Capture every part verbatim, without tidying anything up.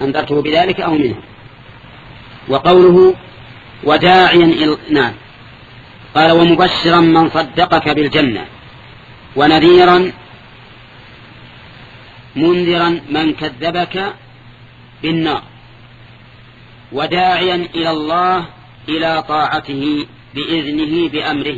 أنذرته بذلك أو منه. وقوله وداعيا إلى نعم قال ومبشرا من صدقك بالجنة ونذيرا منذرا من كذبك بالنار وداعيا إلى الله إلى طاعته بإذنه بأمره.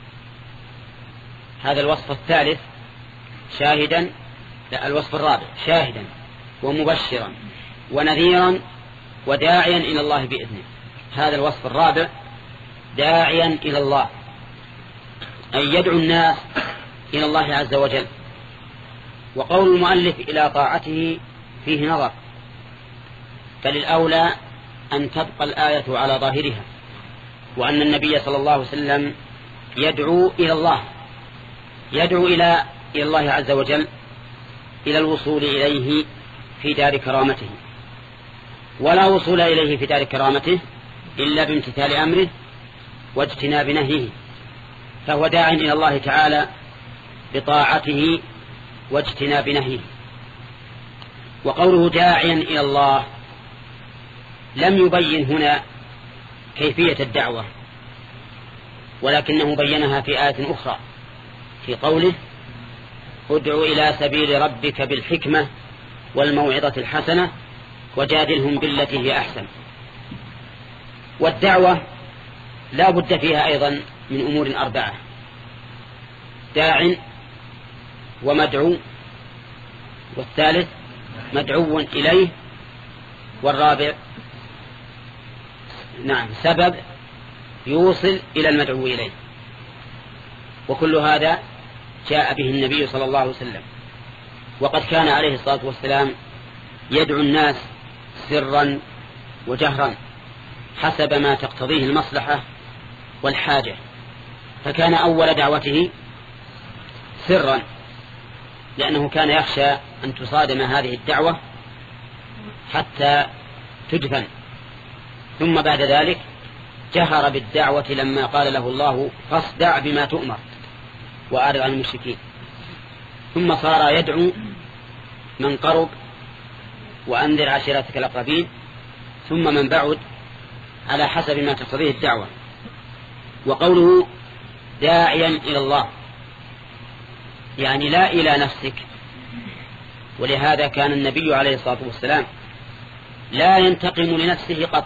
هذا الوصف الثالث شاهدا لا الوصف الرابع شاهدا ومبشرا ونذيرا وداعيا إلى الله بإذنه. هذا الوصف الرابع داعيا إلى الله أي يدعو الناس إلى الله عز وجل. وقول المؤلف إلى طاعته فيه نظر، فللأولى أن تبقى الآية على ظاهرها وأن النبي صلى الله عليه وسلم يدعو إلى الله يدعو إلى إلى الله عز وجل إلى الوصول إليه في دار كرامته، ولا وصول إليه في دار كرامته إلا بامتثال أمره واجتناب نهيه، فهو داع إلى الله تعالى بطاعته واجتناب نهيه. وقوله داعيا إلى الله لم يبين هنا كيفية الدعوة، ولكنه بينها في آية أخرى في قوله ادع إلى سبيل ربك بالحكمة والموعظة الحسنة وجادلهم بالتي هي أحسن. والدعوة لا بد فيها أيضا من أمور أربعة: داع ومدعو، والثالث مدعو إليه، والرابع نعم سبب يوصل إلى المدعو إليه. وكل هذا جاء به النبي صلى الله عليه وسلم، وقد كان عليه الصلاة والسلام يدعو الناس سرا وجهرا حسب ما تقتضيه المصلحة والحاجة. فكان أول دعوته سرا لأنه كان يخشى أن تصادم هذه الدعوة حتى تدفن، ثم بعد ذلك جهر بالدعوة لما قال له الله فاصدع بما تؤمر وأعرض عن المشركين، ثم صار يدعو من قرب وأنذر عشيرتك الأقربين، ثم من بعد على حسب ما تقتضيه الدعوة. وقوله داعيا إلى الله يعني لا إلى نفسك، ولهذا كان النبي عليه الصلاة والسلام لا ينتقم لنفسه قط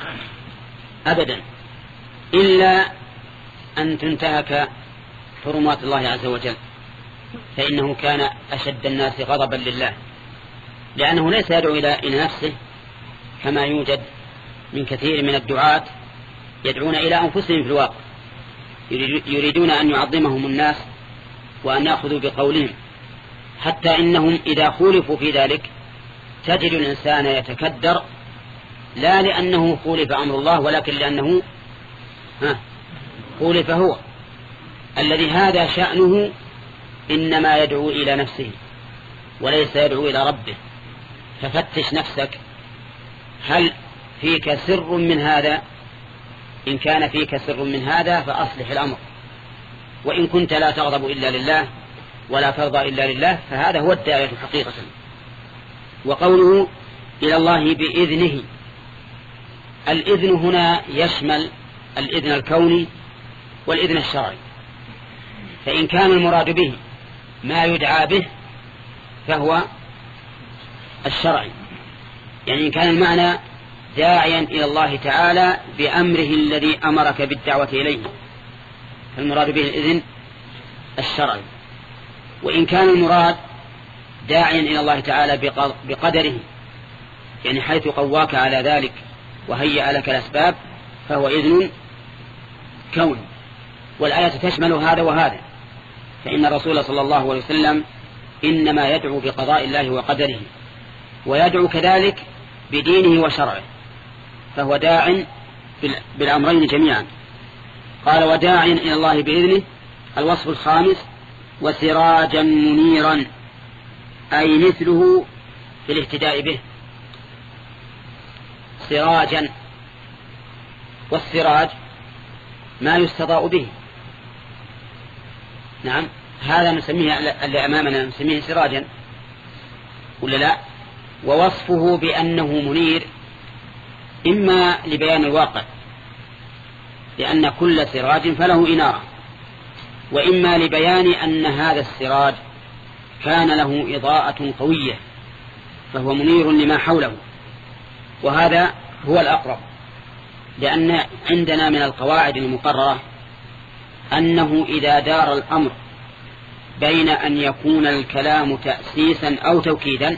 أبدا إلا أن تنتهك حرمات الله عز وجل، فإنه كان أشد الناس غضبا لله، لأنه ليس يدعو إلى نفسه كما يوجد من كثير من الدعاة يدعون إلى أنفسهم في الواقع، يريدون أن يعظمهم الناس وأن يأخذوا بقولهم، حتى إنهم إذا خولفوا في ذلك تجد الإنسان يتكدر لا لأنه خولف أمر الله ولكن لأنه ها خولف هو الذي هذا شأنه، إنما يدعو إلى نفسه وليس يدعو إلى ربه. ففتش نفسك هل فيك سر من هذا؟ إن كان فيك سر من هذا فأصلح الأمر، وإن كنت لا تغضب إلا لله ولا ترضى إلا لله فهذا هو الداعية حقيقة. وقوله إلى الله بإذنه، الإذن هنا يشمل الإذن الكوني والإذن الشرعي، فإن كان المراد به ما يدعى به فهو الشرعي، يعني إن كان المعنى داعيا إلى الله تعالى بأمره الذي أمرك بالدعوة إليه فالمراد به الإذن الشرعي. وإن كان المراد داعيا إلى الله تعالى بقدره، يعني حيث قواك على ذلك وهيأ لك الأسباب، فهو إذن كوني. والآية تشمل هذا وهذا، فإن الرسول صلى الله عليه وسلم إنما يدعو بقضاء الله وقدره، ويدعو كذلك بدينه وشرعه، فهو داع بالأمرين جميعا. قال وداع إلى الله بإذنه. الوصف الخامس وسراجا منيرا، أي مثله في الاهتداء به، سراجا، والسراج ما يستضاء به. نعم هذا نسميه اللي أمامنا نسميه سراجا ولا لا؟ ووصفه بأنه منير إما لبيان الواقع لأن كل سراج فله إنارة، وإما لبيان أن هذا السراج كان له إضاءة قوية فهو منير لما حوله. وهذا هو الأقرب، لأن عندنا من القواعد المقررة أنه إذا دار الأمر بين أن يكون الكلام تأسيسا أو توكيدا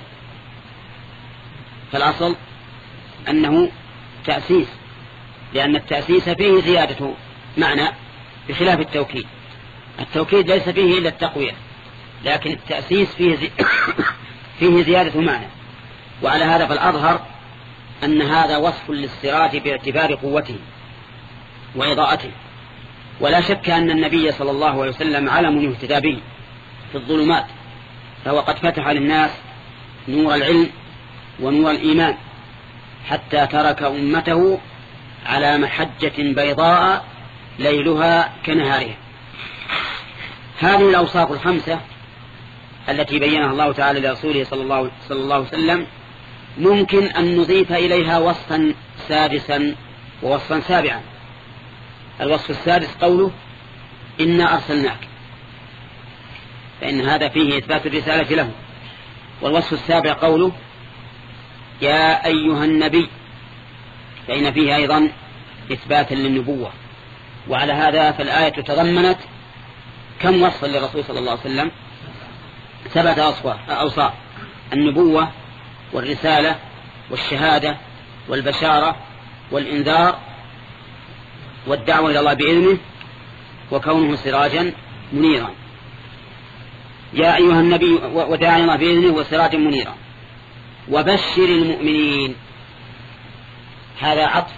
فالأصل أنه تأسيس، لأن التأسيس فيه زيادة معنى بخلاف التوكيد. التوكيد ليس فيه إلا التقوية، لكن التأسيس فيه, زي فيه زيادة معنى. وعلى هذا فالأظهر أن هذا وصف للسراج باعتبار قوته وإضاءته. ولا شك أن النبي صلى الله عليه وسلم علم يهتدى به في الظلمات، فهو قد فتح للناس نور العلم ونور الإيمان حتى ترك أمته على محجة بيضاء ليلها كنهارها. هذه الأوصاف الخمسة التي بينها الله تعالى لرسوله صلى الله, صلى الله عليه وسلم ممكن أن نضيف إليها وصفا سادسا ووصفا سابعا. الوصف السادس قوله إنا أرسلناك، فإن هذا فيه إثبات الرسالة له. والوصف السابع قوله يا أيها النبي، فإن فيه أيضا إثباتا للنبوة. وعلى هذا فالآية تضمنت كم وصفا للرسول صلى الله عليه وسلم؟ سبعة أوصاف: النبوة والرسالة والشهادة والبشارة والإنذار والدعوة إلى الله بإذنه وكونه سراجا منيرا. يا أيها النبي وداعي الله بإذنه وسراجا منيرا وبشر المؤمنين. هذا عطف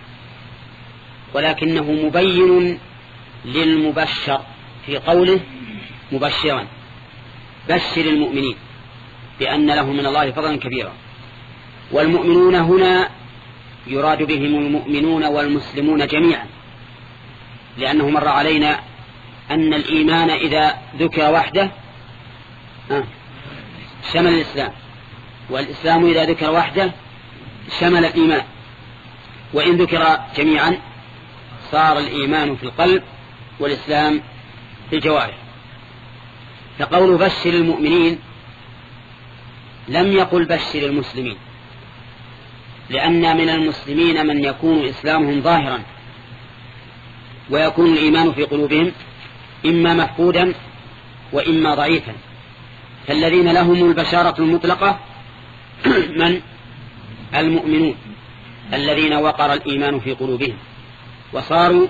ولكنه مبين للمبشر في قوله مبشرا. بشر المؤمنين بأن له من الله فضلا كبيرا. والمؤمنون هنا يراد بهم المؤمنون والمسلمون جميعا، لأنه مر علينا أن الإيمان إذا ذكر وحده شمل الإسلام، والإسلام إذا ذكر وحده شمل الإيمان، وإن ذكر جميعا صار الإيمان في القلب والإسلام في الجوارح. فقول بشر المؤمنين لم يقل بشر المسلمين، لأن من المسلمين من يكون إسلامهم ظاهرا ويكون الإيمان في قلوبهم إما مفقودا وإما ضعيفا. فالذين لهم البشارة المطلقة من المؤمنون الذين وقر الإيمان في قلوبهم وصاروا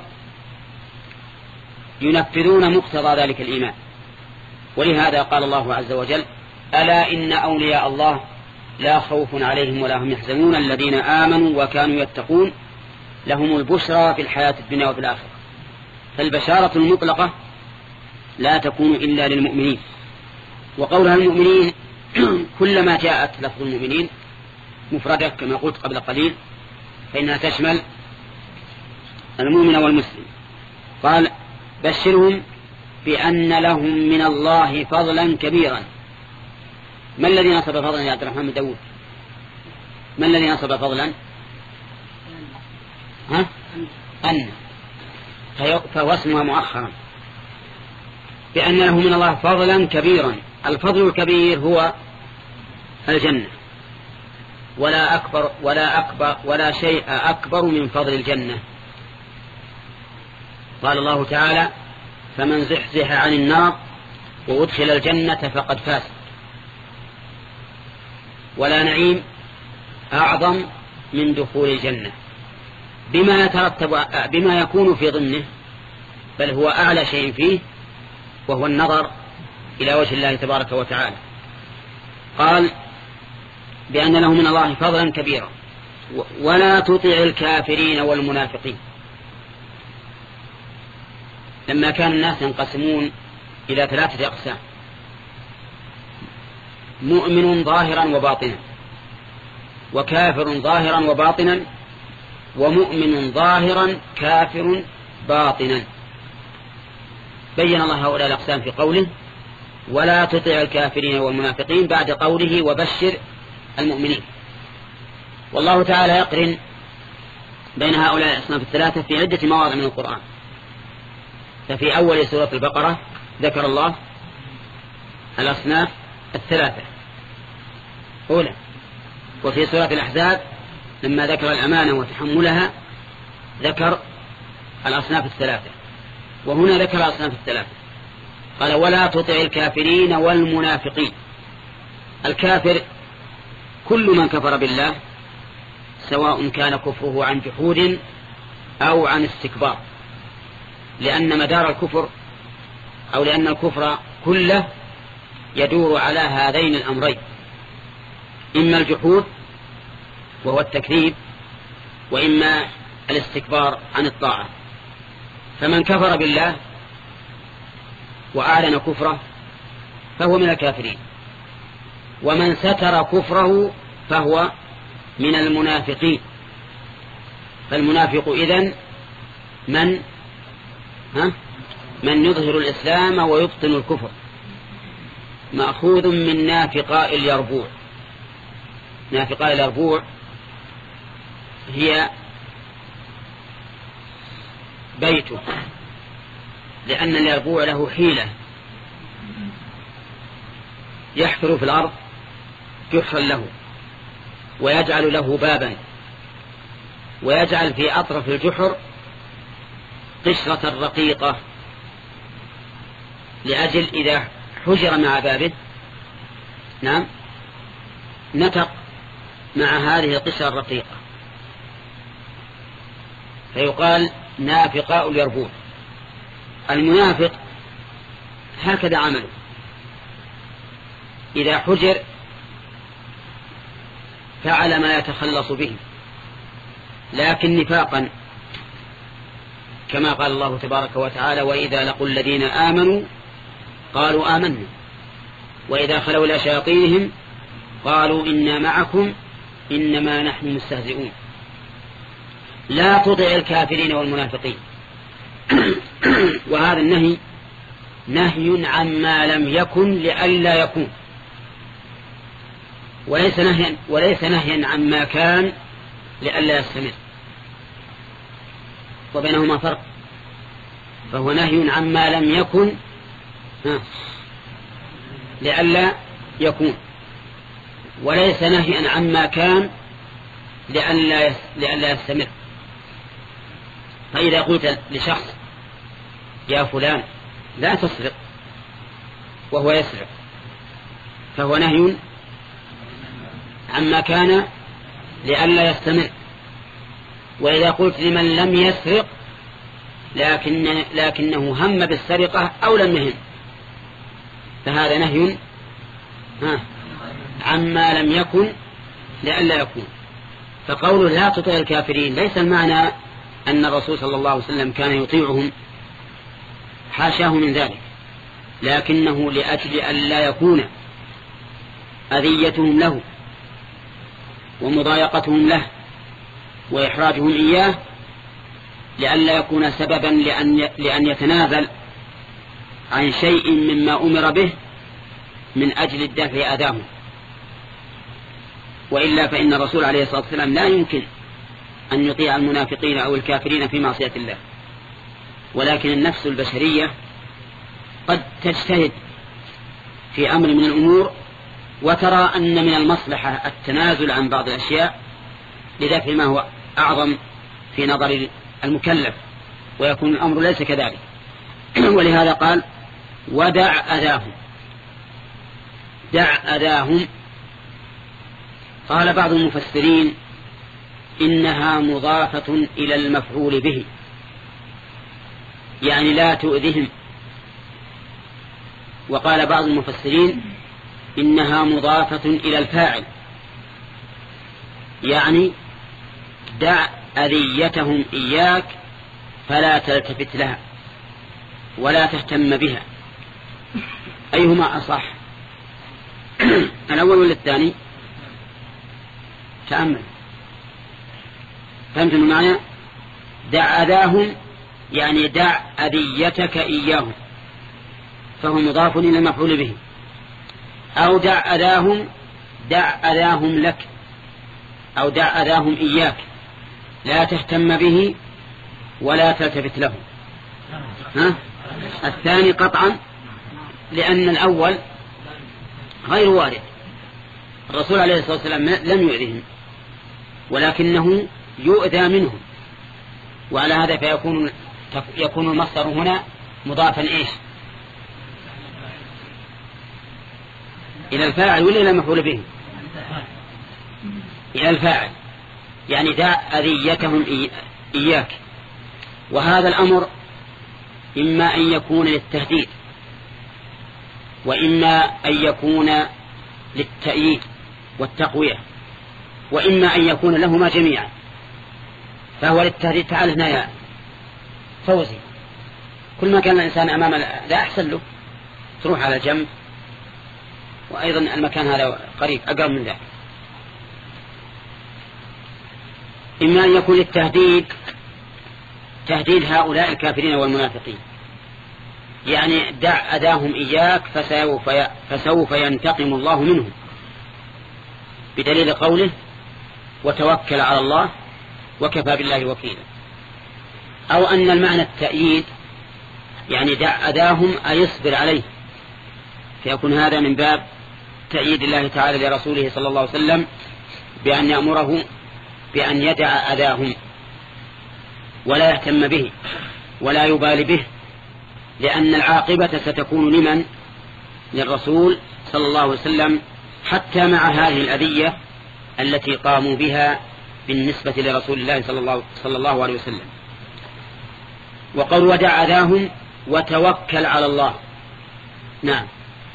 ينفذون مقتضى ذلك الإيمان. ولهذا قال الله عز وجل ألا إن أولياء الله لا خوف عليهم ولا هم يحزنون الذين آمنوا وكانوا يتقون لهم البشرى في الحياة الدنيا وفي الآخرة. فالبشارة المطلقة لا تكون إلا للمؤمنين. وقولها المؤمنين كلما جاءت لفظ المؤمنين مفردة كما قلت قبل قليل فإنها تشمل المؤمن والمسلم. قال بشرهم بأن لهم من الله فضلا كبيرا. ما الذي نصب فضلا يا عبد الرحمن داود؟ ما الذي نصب فضلا؟ ها؟ أن، فهو اسمها مؤخرا. بأن له من الله فضلا كبيرا. الفضل الكبير هو الجنة، ولا أكبر ولا أكبر ولا شيء أكبر من فضل الجنة. قال الله تعالى فمن زحزح عن النار وأدخل الجنة فقد فاز. ولا نعيم أعظم من دخول الجنة بما يترتب بما يكون في ضمنه، بل هو أعلى شيء فيه وهو النظر إلى وجه الله تبارك وتعالى. قال بأن له من الله فضلا كبيرا ولا تطع الكافرين والمنافقين. لما كان الناس ينقسمون إلى ثلاثة أقسام: مؤمن ظاهرا وباطنا، وكافر ظاهرا وباطنا، ومؤمن ظاهرا كافر باطنا. بين الله هؤلاء الأقسام في قوله ولا تطع الكافرين والمنافقين بعد قوله وبشر المؤمنين. والله تعالى يقرن بين هؤلاء الأصناف الثلاثة في عدة مواضع من القرآن. ففي أول سورة البقرة ذكر الله الأصناف الثلاثة أولى، وفي سورة الأحزاب لما ذكر الأمانة وتحملها ذكر الأصناف الثلاثة، وهنا ذكر الأصناف الثلاثة قال ولا تطع الكافرين والمنافقين. الكافر كل من كفر بالله سواء كان كفره عن جحود أو عن استكبار، لأن مدار الكفر أو لأن الكفر كله يدور على هذين الأمرين، إما الجحود وهو التكذيب، وإما الاستكبار عن الطاعة. فمن كفر بالله وأعلن كفره فهو من الكافرين، ومن ستر كفره فهو من المنافقين. فالمنافق إذن من ها من يظهر الإسلام ويبطن الكفر، مأخوذ من نافقاء اليربوع. نافقاء اليربوع هي بيته، لأن اليربوع له حيلة، يحفر في الأرض جحرا له ويجعل له بابا، ويجعل في أطرف الجحر قشرة رقيقة لأجل إذا حجر مع بابه نعم نتق مع هذه القشرة الرقيقة، فيقال نافقاء اليربوع. المنافق هكذا عمله، إذا حجر فعل ما يتخلص به، لكن نفاقا، كما قال الله تبارك وتعالى وإذا لقوا الذين آمنوا قالوا آمنا وإذا خلوا إلى شياطينهم قالوا إنا معكم إنما نحن مستهزئون. لا تطع الكافرين والمنافقين. وهذا النهي نهي عما لم يكن لئلا يكون، وليس نهيا وليس نهيا عما كان لئلا يستمر، وبينهما فرق. فهو نهي عما لم يكن لئلا يكون، وليس نهيا عما كان لئلا لئلا يستمر. فإذا قلت لشخص يا فلان لا تسرق وهو يسرق فهو نهي عما كان لئلا يستمر. وإذا قلت لمن لم يسرق لكن لكنه هم بالسرقة أو لم يهم فهذا نهي عما لم يكن لئلا يكون. فقوله لا تطع الكافرين ليس المعنى أن الرسول صلى الله عليه وسلم كان يطيعهم، حاشاه من ذلك، لكنه لأجل أن لا يكون أذيتهم له ومضايقتهم له وإحراجهم إياه، لئلا يكون سببا لأن لأن يتنازل عن شيء مما أمر به من أجل الدفع أذاهم. وإلا فإن الرسول عليه الصلاة والسلام لا يمكن أن يطيع المنافقين أو الكافرين في معصية الله، ولكن النفس البشرية قد تجتهد في أمر من الأمور وترى أن من المصلحة التنازل عن بعض الأشياء لدفع ما هو أعظم في نظر المكلف، ويكون الأمر ليس كذلك. ولهذا قال ودع أذاهم. دع أذاهم. قال بعض المفسرين إنها مضافة إلى المفعول به، يعني لا تؤذهم. وقال بعض المفسرين إنها مضافة إلى الفاعل، يعني دع أذيتهم إياك فلا تلتفت لها ولا تهتم بها. أيهما أصح، الأول ولا الثاني؟ تأمل. فهمتم المعنى؟ دع أذاهم يعني دع أذيتك إياهم، فهو مضاف إلى المفعول به. أو دع أذاهم دع أذاهم لك أو دع أذاهم إياك، لا تهتم به ولا تلتفت له. ها؟ الثاني قطعا، لأن الأول غير وارد، الرسول عليه الصلاة والسلام لم يؤذهم ولكنه يؤذى منهم، وعلى هذا فيكون يكون المصدر هنا مضافا إيش؟ إلى الفاعل ولا إلى المفعول به؟ إلى الفاعل، يعني دع أذيتهم إياك. وهذا الأمر إما أن يكون للتهديد وإما أن يكون للتأييد والتقوية وإما أن يكون لهما جميعا. فهو للتهديد، تعال هنا يا فوزي، كل ما كان الإنسان أمام لا أحسن له تروح على جنب، وأيضا المكان هذا قريب أقرب من ذلك. إما أن يكون للتهديد، تهديد هؤلاء الكافرين والمنافقين، يعني دع أذاهم إياك فسوف, فسوف ينتقم الله منهم، بدليل قوله وتوكل على الله وكفى بالله وكيلا. أو أن المعنى التأييد، يعني دع أذاهم أي اصبر عليه، فيكون هذا من باب تأييد الله تعالى لرسوله صلى الله عليه وسلم بأن يأمره بأن يدع أذاهم ولا يهتم به ولا يبالي به، لأن العاقبة ستكون لمن؟ للرسول صلى الله عليه وسلم، حتى مع هذه الأذية التي قاموا بها بالنسبة لرسول الله صلى الله, صلى الله عليه وسلم. وقال ودع أذاهم وتوكل على الله. نعم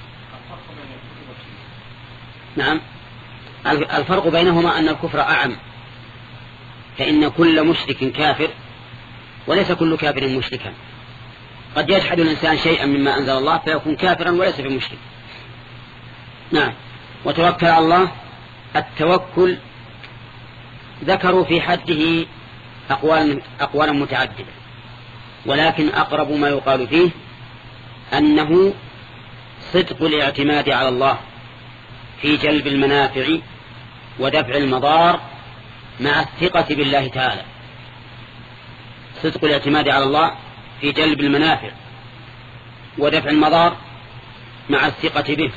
نعم الفرق بينهما أن الكفر أعم، فإن كل مشرك كافر وليس كل كافر مشركا. قد يجحد الإنسان شيئا مما أنزل الله فيكون كافرا وليس بمشرك. نعم. وتوكل على الله، التوكل ذكروا في حده أقوال أقوالا متعددة، ولكن أقرب ما يقال فيه أنه صدق الاعتماد على الله في جلب المنافع ودفع المضار مع الثقة بالله تعالى. صدق الاعتماد على الله في جلب المنافع ودفع المضار مع الثقة به،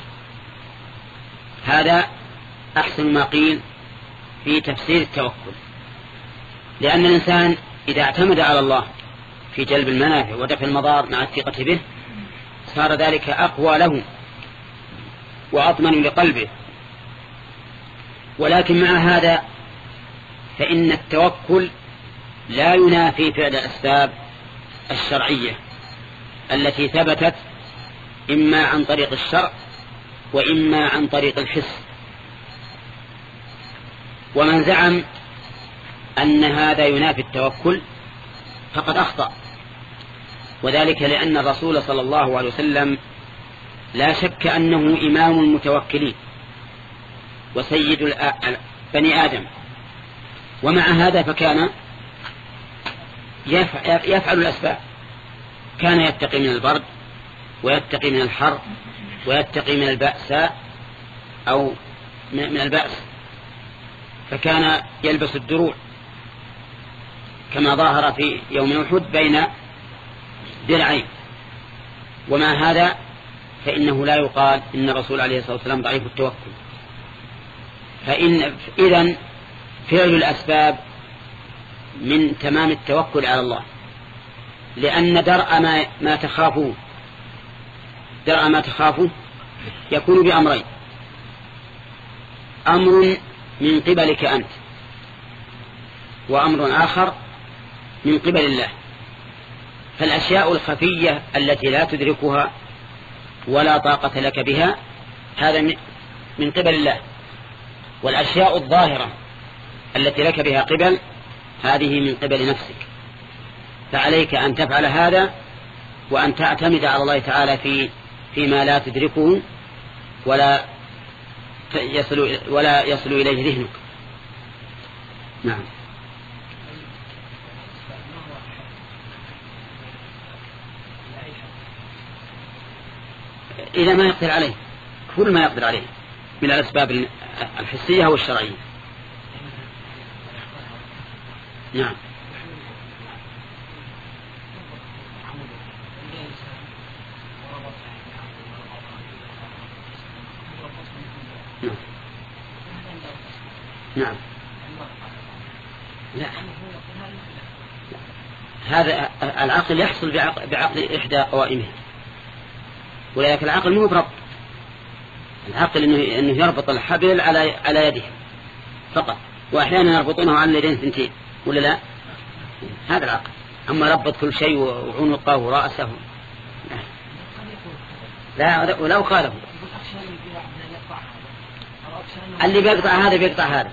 هذا أحسن ما قيل في تفسير التوكل. لأن الإنسان إذا اعتمد على الله في جلب المنافع ودفع المضار مع الثقة به صار ذلك أقوى له وأطمن لقلبه. ولكن مع هذا فإن التوكل لا ينافي فعل الأسباب الشرعية التي ثبتت إما عن طريق الشرع وإما عن طريق الحس. ومن زعم أن هذا ينافي التوكل فقد أخطأ، وذلك لأن الرسول صلى الله عليه وسلم لا شك أنه إمام المتوكلين وسيد بني آدم، ومع هذا فكان يفعل الأسباب، كان يتقي من البرد ويتقي من الحر ويتقي من البأساء أو من البأس، فكان يلبس الدروع كما ظاهر في يوم أحد بين درعين. ومع هذا فإنه لا يقال إن الرسول عليه الصلاة والسلام ضعيف التوكل. فإن إذن فعل الأسباب من تمام التوكل على الله، لأن درء ما, ما تخافه درء ما تخافه يكون بأمرين: أمر من قبلك أنت، وأمر آخر من قبل الله. فالأشياء الخفية التي لا تدركها ولا طاقة لك بها هذا من قبل الله، والأشياء الظاهرة التي لك بها قبل هذه من قبل نفسك. فعليك أن تفعل هذا وأن تعتمد على الله تعالى في فيما لا تدركه ولا يصل ولا يصل إليه ذهنك. نعم. إذا ما يقدر عليه كل ما يقدر عليه، من الأسباب الحسية والشرعية. نعم. نعم. نعم. لا. هذا العقل يحصل بعقل, بعقل إحدى قوائمه، ولكن العقل مو بربط. العقل إنه, إنه يربط الحبل على على يده فقط، وأحيانا يربطونه على اليدين ثنتين ولا لا؟ هذا العقل. أما ربط كل شيء وعنقه ورأسه لا. لا ولو قاله اللي بيقطع هذا بيقطع هذا،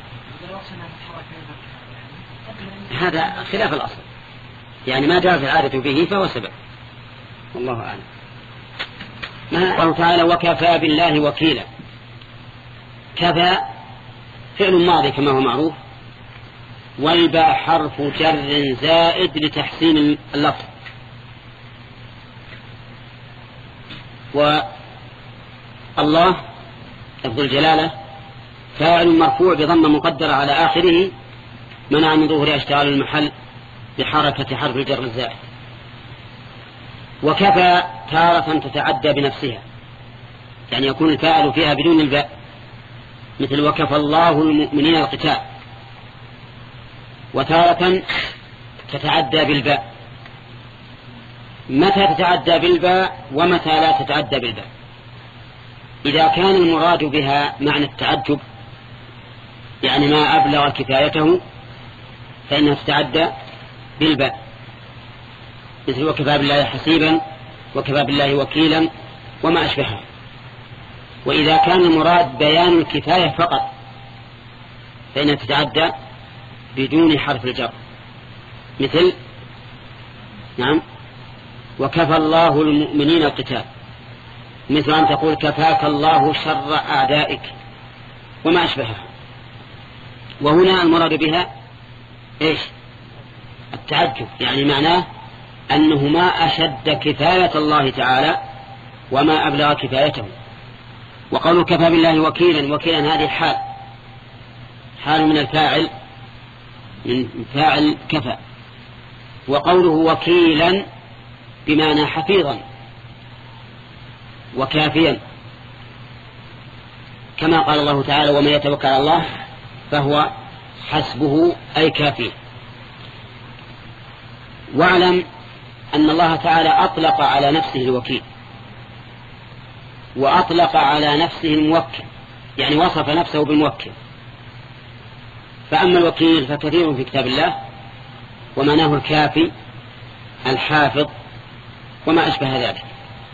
هذا خلاف الأصل. يعني ما جاءت العادة به فهو سبب، والله أعلم. قال تعالى وكفى بالله وكيلا. كفى فعل ماضي كما هو معروف، والباء حرف جر زائد لتحسين اللفظ، والله لفظ الجلالة فاعل مرفوع بضم مقدرة على آخره منع من ظهور اشتغال المحل بحركة حرف الجر الزائد. وكفى تارة تتعدى بنفسها، يعني يكون الفاعل فيها بدون الباء، مثل وكفى الله المؤمنين القتال. وتارة تتعدى بالباء. متى تتعدى بالباء ومتى لا تتعدى بالباء؟ إذا كان المراد بها معنى التعجب، يعني ما أبلغ كفايته، فإنها تتعدى بالباء، مثل وكفى بالله حسيبا، وكفى بالله وكيلا، وما أشبهها. وإذا كان المراد بيان الكفاية فقط فإنها تتعدى بدون حرف الجر، مثل نعم وكفى الله المؤمنين القتال، مثل أن تقول كفاك الله شر أعدائك، وما أشبهها. وهنا المراد بها إيش؟ التعجب، يعني معناه أنه ما أشد كفاية الله تعالى وما أبلغ كفايته. وقالوا كفى بالله وكيلا، وكيلا هذه حال حال من الفاعل، من فاعل كفى. وقوله وكيلا بمعنى حفيظا وكافيا، كما قال الله تعالى ومن يتوكل على الله فهو حسبه أي كافيه. واعلم أن الله تعالى أطلق على نفسه الوكيل، وأطلق على نفسه الموكل، يعني وصف نفسه بالموكل. فأما الوكيل فكثير في كتاب الله، ومعناه الكافي الحافظ وما أشبه ذلك.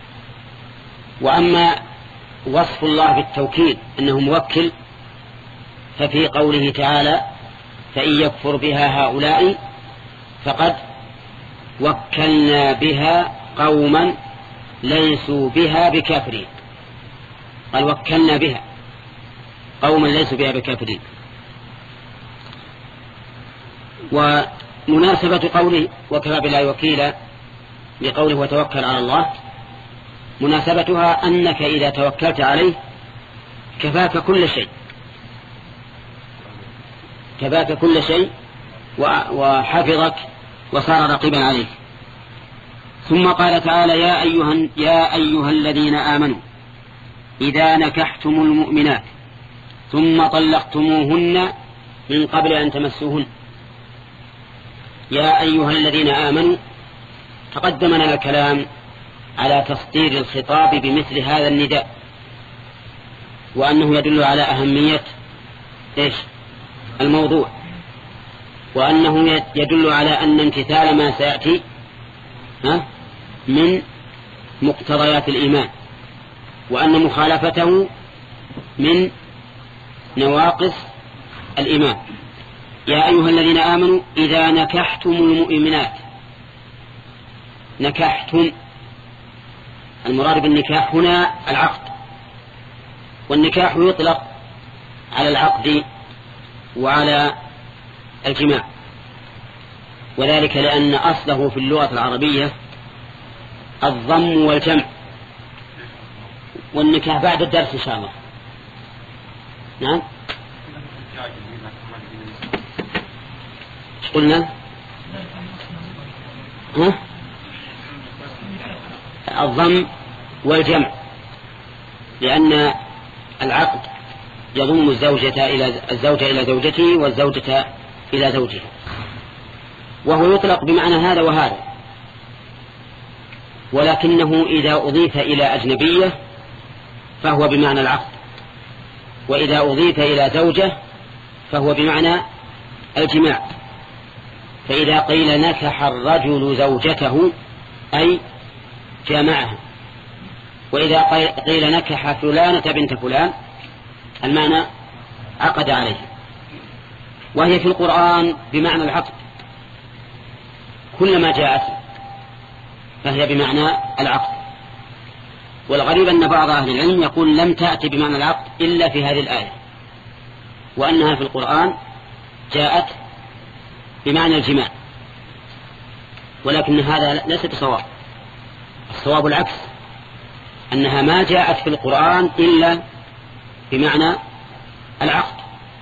وأما وصف الله بالتوكيل أنه موكل ففي قوله تعالى فإن يكفر بها هؤلاء فقد وكلنا بها قوما ليسوا بها بكافرين. قال وكلنا بها قوما ليسوا بها بكافرين. ومناسبة قوله وكفى بالله وكيلا لقوله وتوكل على الله، مناسبتها أنك إذا توكلت عليه كفاك كل شيء، كفاك كل شيء وحفظك وصار رقيبا عليك. ثم قال تعالى يا أيها, يا أيها الذين آمنوا إذا نكحتم المؤمنات ثم طلقتموهن من قبل أن تمسوهن. يا أيها الذين آمنوا، تقدمنا الكلام على تصدير الخطاب بمثل هذا النداء، وأنه يدل على أهمية إيش؟ الموضوع، وأنه يدل على أن امتثال ما سيأتي من مقتضيات الإيمان، وأن مخالفته من نواقص الإيمان. يا أيها الذين آمنوا إذا نكحتم المؤمنات. نكحتم، المراد بالنكاح هنا العقد، والنكاح يطلق على العقد وعلى الجماع، وذلك لأن أصله في اللغة العربية الضم والجمع. والنكاح بعد الدرس إن شاء الله. نعم. قلنا ها؟ الضم والجمع، لأن العقد يضم الزوجة إلى الزوجة إلى زوجته والزوجة إلى زوجها، وهو يطلق بمعنى هذا وهذا، ولكنه إذا أضيف إلى أجنبية فهو بمعنى العقد، وإذا أضيف إلى زوجة فهو بمعنى الجماع. فإذا قيل نكح الرجل زوجته أي جامعها، وإذا قيل نكح فلانة بنت فلان المعنى عقد عليه. وهي في القرآن بمعنى العقد، كلما جاءت فهي بمعنى العقد. والغريب أن بعض أهل العلم يقول لم تأتي بمعنى العقد إلا في هذه الآية، وأنها في القرآن جاءت بمعنى الجماع، ولكن هذا ليس بصواب. الصواب العكس، أنها ما جاءت في القرآن إلا بمعنى العقد.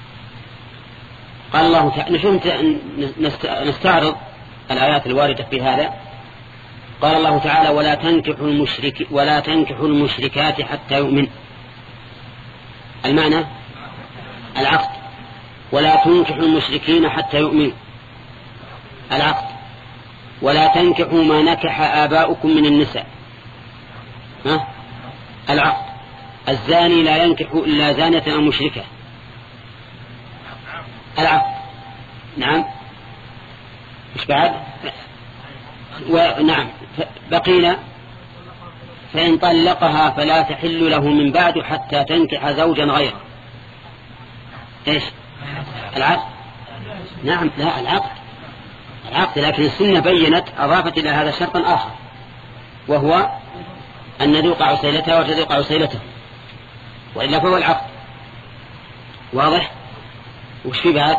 قال الله تعالى، نشوف نستعرض الآيات الواردة في هذا. قال الله تعالى ولا تنكحوا المشرك ولا تنكحوا المشركات حتى يؤمن، المعنى العقد. ولا تنكحوا المشركين حتى يؤمنوا، العقد. ولا تنكحوا ما نكح آباؤكم من النساء، ها؟ العقد. الزاني لا ينكح إلا زانية أو مشركة، العقد. نعم. مش بعد؟ ونعم. بقينا فإن طلقها فلا تحل له من بعد حتى تنكح زوجا غيره، ايش؟ العقد. نعم، لا العقد، العقد. لكن السنة بينت أضافت إلى هذا شرطا آخر، وهو أن نذوق عسيلتها وتذوق عسيلته، وإلا فهو العقد. واضح؟ وش في بعد؟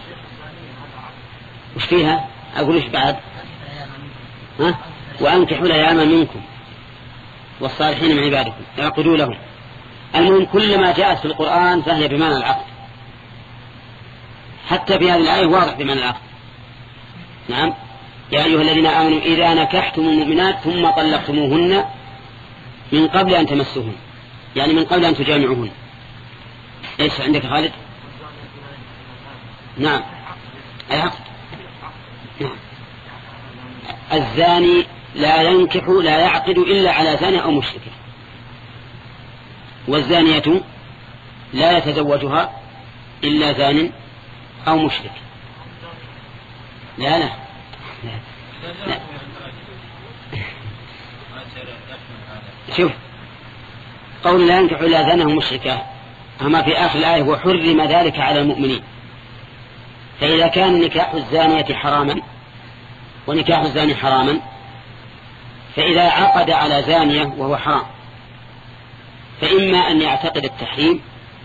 وش فيها؟ أقول وش بعد؟ ها؟ وأنكحوا الأيام منكم والصالحين من عبادكم فاعقدوا لهم. المهم كلما جاءت في القرآن فهي بمعنى العقد، حتى في هذه الآية واضح بمعنى العقد. نعم. يا أيها الذين آمنوا إذا نكحتم المؤمنات ثم طلقتموهن من قبل أن تمسوهن، يعني من قبل أن تجامعوهن. إيش عندك خالد؟ نعم، العقد. نعم. الزاني لا ينكح لا يعقد إلا على زانية أو مشركة، والزانية لا يتزوجها إلا زان أو مشرك. لا لا, لا. شوف قول لا ينكح إلا زانه مشركة، أما في آخر الآية وحرم ذلك على المؤمنين. فإذا كان نكاح الزانية حراما ونكاح الزاني حراما، فإذا عقد على زانية وهو حرام فإما أن يعتقد التحريم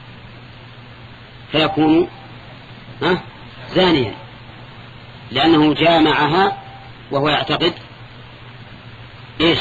فيكون ها زانيا لأنه جامعها وهو يعتقد إيش؟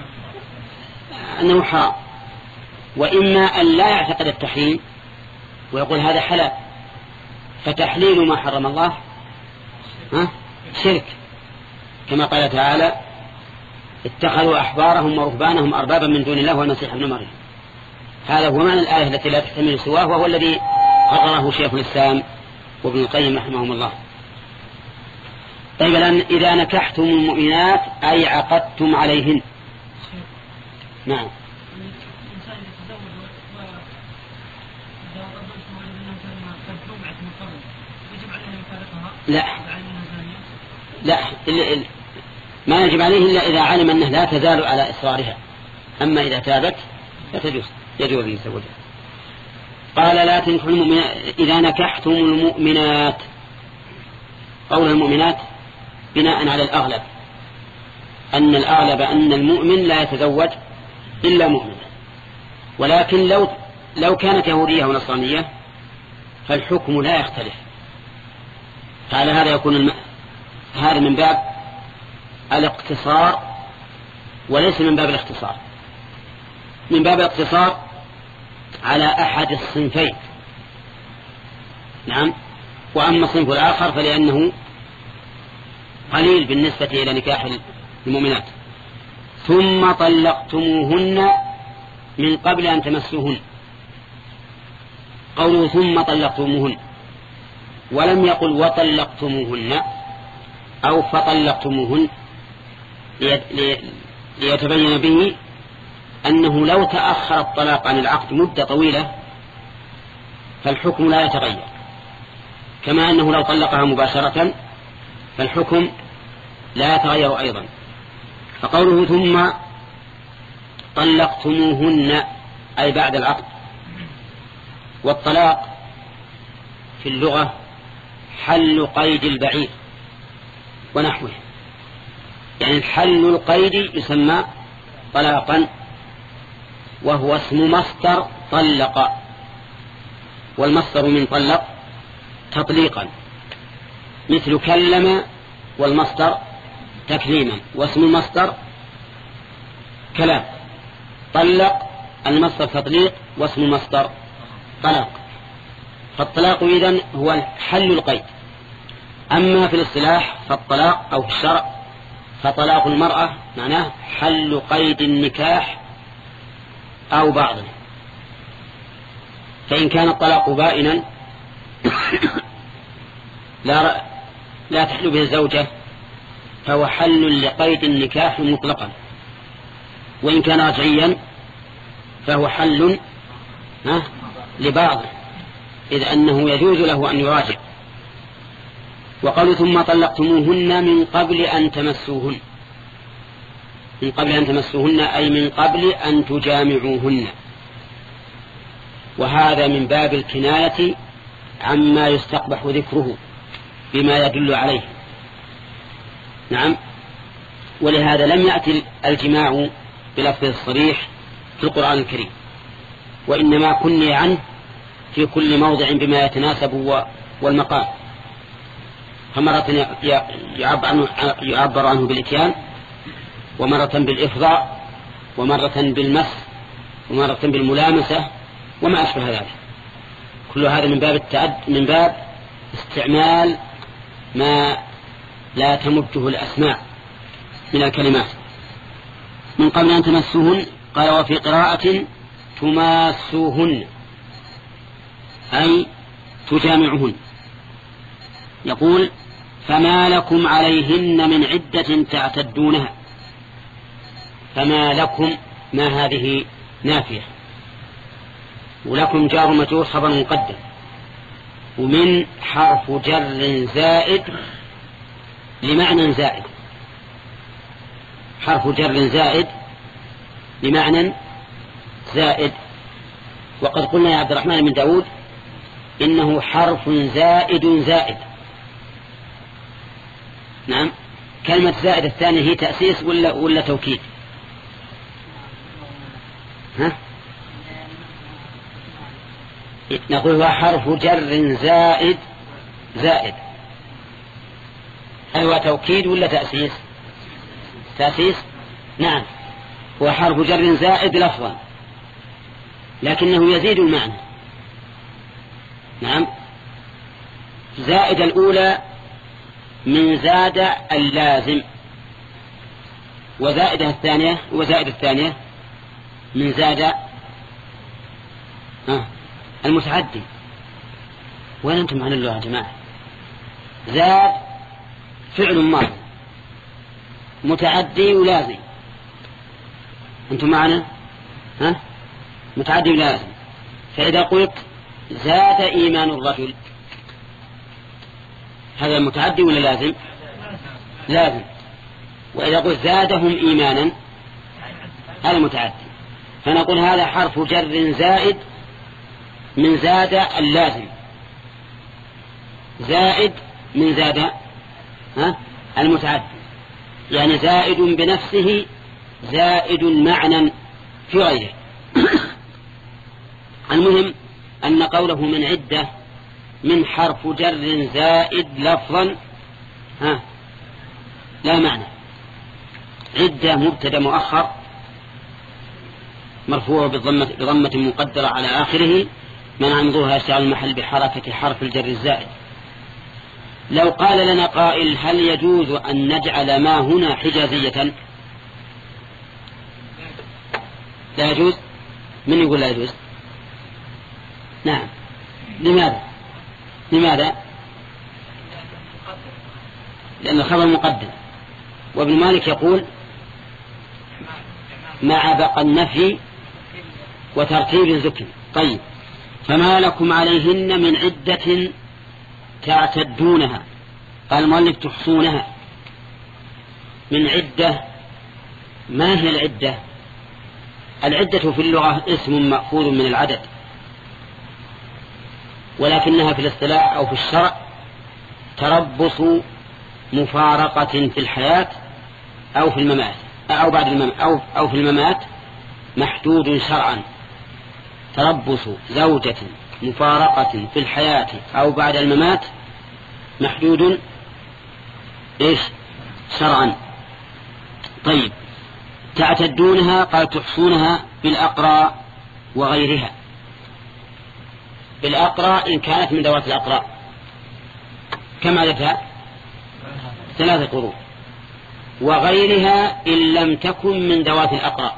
أنه حرام، وإما أن لا يعتقد التحريم ويقول هذا حلال، فتحليل ما حرم الله ها شرك، كما قال تعالى اتخذوا أحبارهم ورهبانهم أربابا من دون الله والمسيح ابن مريم. هذا هو معنى الآية التي لا تحتمل سواه، وهو الذي قرره شيخ الإسلام وابن القيم رحمهم الله. طيب الآن إذا نكحتم المؤمنات أي عقدتم عليهن. نعم. لا لا ما يجب عليه إلا إذا علم أنه لا تزال على إصرارها، أما إذا تابت فتجوز يجوز يتزوجها. قال لا تنكحوا المؤمنات إذا نكحتم المؤمنات. قول المؤمنات بناء على الأغلب، أن الأغلب أن المؤمن لا يتزوج إلا مؤمن، ولكن لو لو كانت يهودية ونصرانية فالحكم لا يختلف. فعلى هذا يكون الم... هذا من باب الاقتصار وليس من باب الاختصار، من باب الاقتصار على أحد الصنفين نعم. وأما الصنف الآخر فلأنه قليل بالنسبة إلى نكاح المؤمنات. ثم طلقتموهن من قبل أن تمسوهن. قوله ثم طلقتموهن ولم يقل وطلقتموهن أو فطلقتموهن ليتبين به أنه لو تأخر الطلاق عن العقد مدة طويلة فالحكم لا يتغير، كما أنه لو طلقها مباشرة فالحكم لا يتغير أيضا. فقوله ثم طلقتموهن أي بعد العقد. والطلاق في اللغة حل قيد البعير ونحوه، يعني حل القيد يسمى طلاقا، وهو اسم مصدر طلق، والمصدر من طلق تطليقا، مثل كلم والمصدر تكليما، واسم المصدر كلام. طلق المصدر تطليق واسم المصدر طلاق. فالطلاق إذن هو حل القيد. أما في الاصطلاح فالطلاق أو في الشرع فطلاق المرأة معناه حل قيد النكاح أو بعضه. فإن كان الطلاق بائنا لا لا تحل به الزوجة فهو حل لقيد النكاح مطلقا، وإن كان رجعيا فهو حل لبعضه، إذ أنه يجوز له أن يراجع. وقالوا ثم طلقتموهن من قبل أن تمسوهن، من قبل أن تمسوهن أي من قبل أن تجامعوهن، وهذا من باب الكناية عما يستقبح ذكره بما يدل عليه. نعم. ولهذا لم يأتي الجماع بلفظ الصريح في القرآن الكريم، وإنما كني عنه في كل موضع بما يتناسب والمقام. فمرة يعبر عنه بالإتيان، ومرة بالإفضاء، ومرة بالمس، ومرة بالملامسة، وما أشبه ذلك. كل هذا من باب التعد من باب استعمال ما لا تمده الأسماء من الكلمات. من قبل أن تمسوهن، قال وفي قراءة تماسوهن أي تجامعهن. يقول فما لكم عليهن من عدة تعتدونها. فما لكم، ما هذه نافية، ولكم جار مجرور خبر مقدم، ومن حرف جر زائد لمعنى زائد. حرف جر زائد لمعنى زائد. وقد قلنا يا عبد الرحمن بن داود إنه حرف زائد زائد. نعم. كلمة زائد الثانية هي تأسيس ولا ولا توكيد؟ ها؟ نقول هو حرف جر زائد زائد. هل هو توكيد ولا تأسيس؟ تأسيس. نعم. هو حرف جر زائد لفظا لكنه يزيد المعنى. نعم. زائد الأولى من زاد اللازم، وزائدة الثانية وزائد الثانية من زاد آه المتعدي. وين أنتم عن الله يا جماعة؟ زاد فعل ماضي متعدي ولازم. أنتم معنا؟ ها؟ متعدي ولازم. فإذا قلت زاد إيمان الرجل، هذا متعدي ولا لازم؟ لازم. وإذا قلت زادهم إيمانا هذا متعدي. فنقول هذا حرف جر زائد من زاد اللازم، زائد من زاد ها المتعدي، يعني زائد بنفسه زائد معنى في غيره. المهم أن قوله من عدة من حرف جر زائد لفظا ها لا معنى. عدة مبتدا مؤخر مرفوع بضمة, بضمة مقدرة على آخره، منع من ظهورها اشتغال المحل بحركة حرف الجر الزائد. لو قال لنا قائل هل يجوز أن نجعل ما هنا حجازية؟ لا يجوز. من يقول لا يجوز؟ نعم. لماذا؟ لماذا؟ لأن الخبر مقدم، وابن مالك يقول مع بقى النفي وترتيب ذكر. طيب، فما لكم عليهن من عدة تعتدونها. قال المؤلف تحصونها. من عدة، ما هي العدة؟ العدة في اللغة اسم مأخوذ من العدد، ولكنها في الاصطلاح أو في الشرع تربص مفارقة في الحياة أو في الممات أو بعد الممات أو, أو في الممات محدود شرعا. تربص زوجة مفارقة في الحياة أو بعد الممات محدود إيش؟ شرعا. طيب، تعتدونها قال تحصونها بالأقراء وغيرها. بالأقراء إن كانت من ذوات الأقراء كم عددها؟ ثلاثة قروء. وغيرها إن لم تكن من ذوات الأقراء،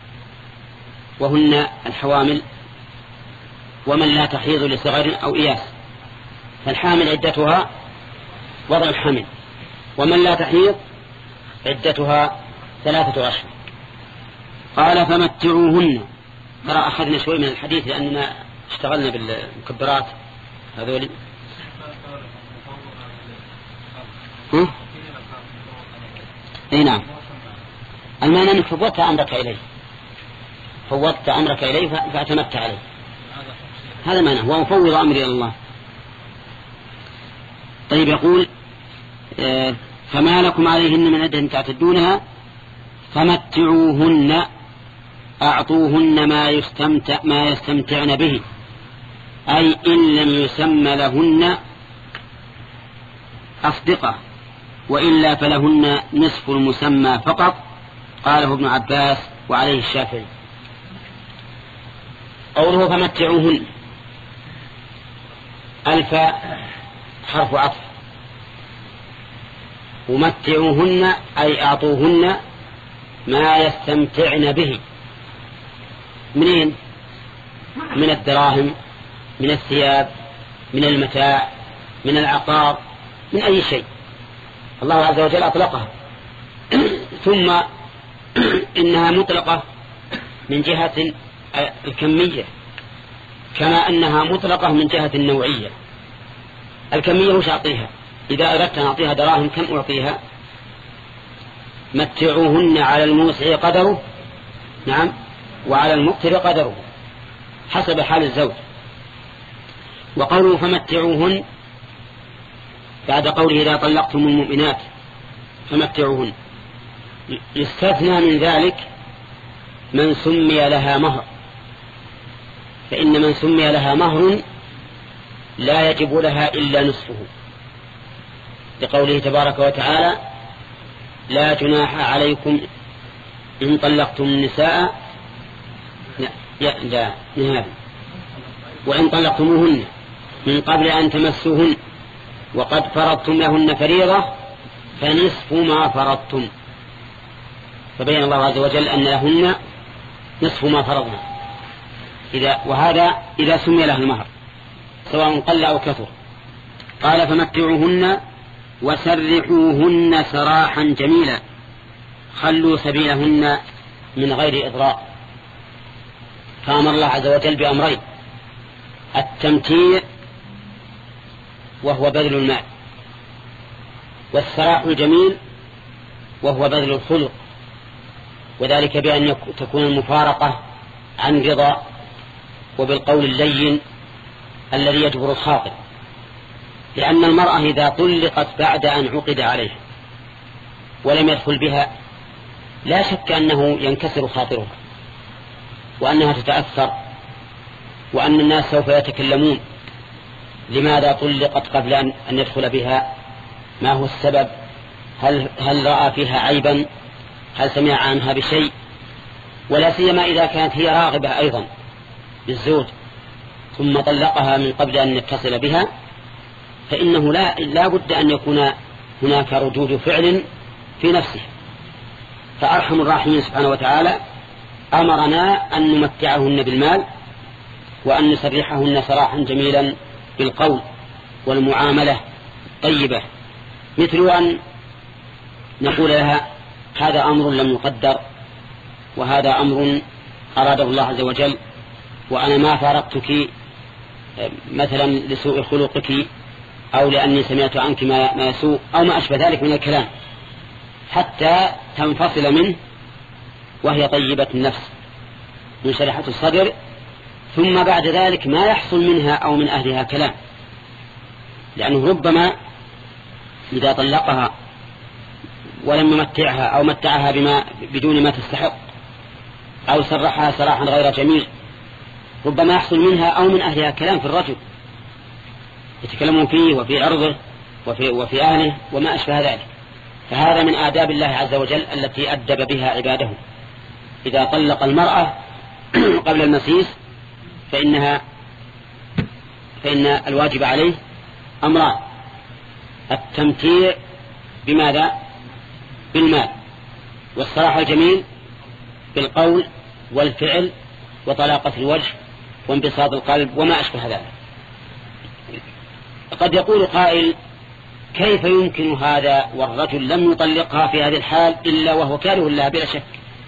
وهن الحوامل ومن لا تحيض لصغر أو إياس. فالحامل عدتها وضع الحمل، ومن لا تحيض عدتها ثلاثة أشهر. قال فمتعوهن. ترى أخذنا شوي من الحديث لأننا اشتغلنا بالمكبرات هذولي. ها؟ اي نعم. المعنى انك فوضت امرك اليه، فوضت امرك اليه فاعتمدت عليه. هذا معنى، هو مفوض امري الى الله. طيب، يقول آه فما لكم عليهن من عدة تعتدونها فمتعوهن، اعطوهن ما يستمتع ما يستمتعن به، اي ان لم يسمى لهن اصدقاء وإلا فلهن نصف المسمى فقط. قاله ابن عباس وعليه الشافعي. قوله فمتعوهن، ألف حرف عطف، ومتعوهن أي أعطوهن ما يستمتعن به. منين؟ من الدراهم، من الثياب، من المتاع، من العقار، من أي شيء الله عز وجل أطلقها. ثم إنها مطلقة من جهة الكمية كما أنها مطلقة من جهة النوعية. الكمية وش أعطيها؟ إذا أردت أن أعطيها دراهم كم أعطيها؟ متعوهن على الموسع قدره، نعم، وعلى المقتر قدره حسب حال الزوج. وقوله فمتعوهن بعد قوله إذا طلقتم المؤمنات فمتعوهن، يستثنى من ذلك من سمي لها مهر، فإن من سمي لها مهر لا يجب لها إلا نصفه، لقوله تبارك وتعالى لا جناح عليكم إن طلقتم النساء لا نهاب وإن طلقتموهن من قبل أن تمسوهن وقد فرضتم لهن فريضة فنصف ما فرضتم. فبين الله عز وجل أن لهن نصف ما فرضنا، إذا وهذا إذا سمي له المهر سواء قل أو كثر. قال فمتعوهن وسرحوهن سراحا جميلا، خلوا سبيلهن من غير إضراء. فأمر الله عز وجل بأمرين: التمتيع وهو بذل المال، والسراح الجميل وهو بذل الخلق، وذلك بأن تكون المفارقة عن رضا وبالقول اللين الذي يجبر الخاطر، لأن المرأة إذا طلقت بعد أن عقد عليها ولم يدخل بها لا شك أنه ينكسر خاطرها وأنها تتأثر وأن الناس سوف يتكلمون لماذا طلقت قبل أن يدخل بها، ما هو السبب، هل, هل رأى فيها عيبا، هل سمع عنها بشيء، ولا سيما إذا كانت هي راغبة أيضا بالزوج ثم طلقها من قبل أن يتصل بها فإنه لا, لا بد أن يكون هناك ردود فعل في نفسه. فأرحم الراحمين سبحانه وتعالى أمرنا أن نمتعهن بالمال وأن نسرحهن سراحا جميلا بالقول والمعاملة طيبة، مثل أن نقول لها هذا أمر لم يقدر وهذا أمر أراده الله عز وجل، وأنا ما فارقتك مثلا لسوء خلقك أو لأني سمعت عنك ما يسوء أو ما أشبه ذلك من الكلام، حتى تنفصل منه وهي طيبة النفس منشرحة الصدر، ثم بعد ذلك ما يحصل منها أو من أهلها كلام، لأنه ربما إذا طلقها ولم يمتعها أو متعها بما بدون ما تستحق أو سرحها سراحا غير جميل ربما يحصل منها أو من أهلها كلام في الرجل يتكلمون فيه وفي عرضه وفي, وفي أهله وما أشبه ذلك. فهذا من آداب الله عز وجل التي أدب بها عباده. إذا طلق المرأة قبل المسيس فإنها فإن الواجب عليه أمران: التمتيع بماذا؟ بالمال، والصراحة الجميل بالقول والفعل، وطلاقة الوجه وانبساط القلب وما أشبه ذلك. قد يقول قائل: كيف يمكن هذا والرجل لم يطلقها في هذه الحال إلا وهو كاره لها بلا شك؟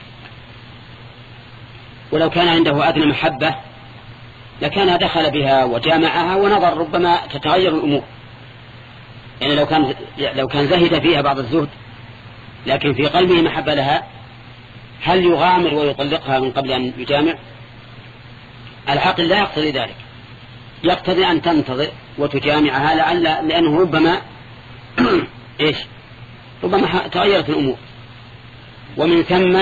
ولو كان عنده أدنى محبة لكان دخل بها وجامعها ونظر ربما تتغير الأمور. يعني لو كان لو كان زهد فيها بعض الزهد لكن في قلبه محبة لها، هل يغامر ويطلقها من قبل أن يجامع؟ العقل لا يقتضي ذلك، يقتضي أن تنتظر وتجامعها لعل لأنه ربما إيش ربما تغيرت الأمور. ومن ثم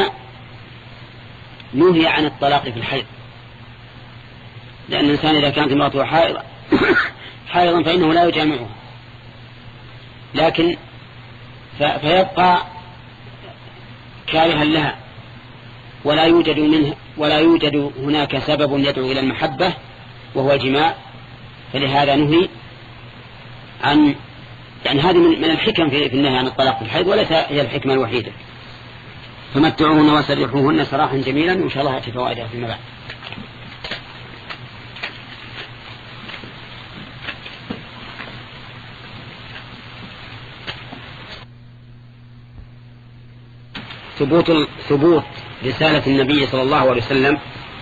نهي عن الطلاق في الحيض، لأن الإنسان إذا كانت امرأته حائضا حائضا فإنه لا يجامعها، لكن فيبقى كارها لها ولا يوجد منه ولا يوجد هناك سبب يدعو إلى المحبة وهو الجماع، فلهذا نهي عن يعني هذه من الحكم في النهي عن الطلاق في الحيض، وليس هي الحكمة الوحيدة. فمتعوهن وسرحوهن سراحا جميلا، وإن شاء الله هاتي فوائدها فيما بعد. ثبوت ثبوت رسالة النبي صلى الله عليه وسلم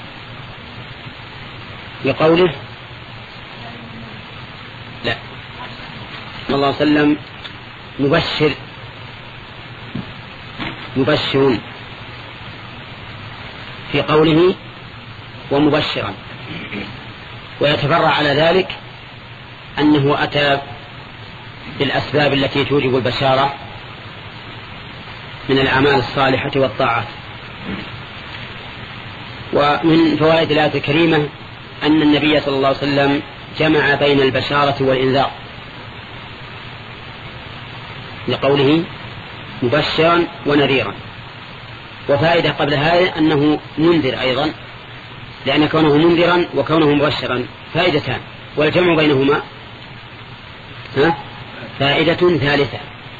بقوله لا صلى الله عليه وسلم مبشر مبشر في قوله ومبشرا، ويتفرع على ذلك أنه أتى بالأسباب التي توجب البشارة من الأعمال الصالحة والطاعات. ومن فوائد الآية الكريمة أن النبي صلى الله عليه وسلم جمع بين البشارة والإنذار لقوله مبشرا ونذيرا. وفائدة قبل هذا أنه منذر أيضا، لأن كونه منذرا وكونه مبشرا فائدتان، والجمع بينهما فائدة ثالثة.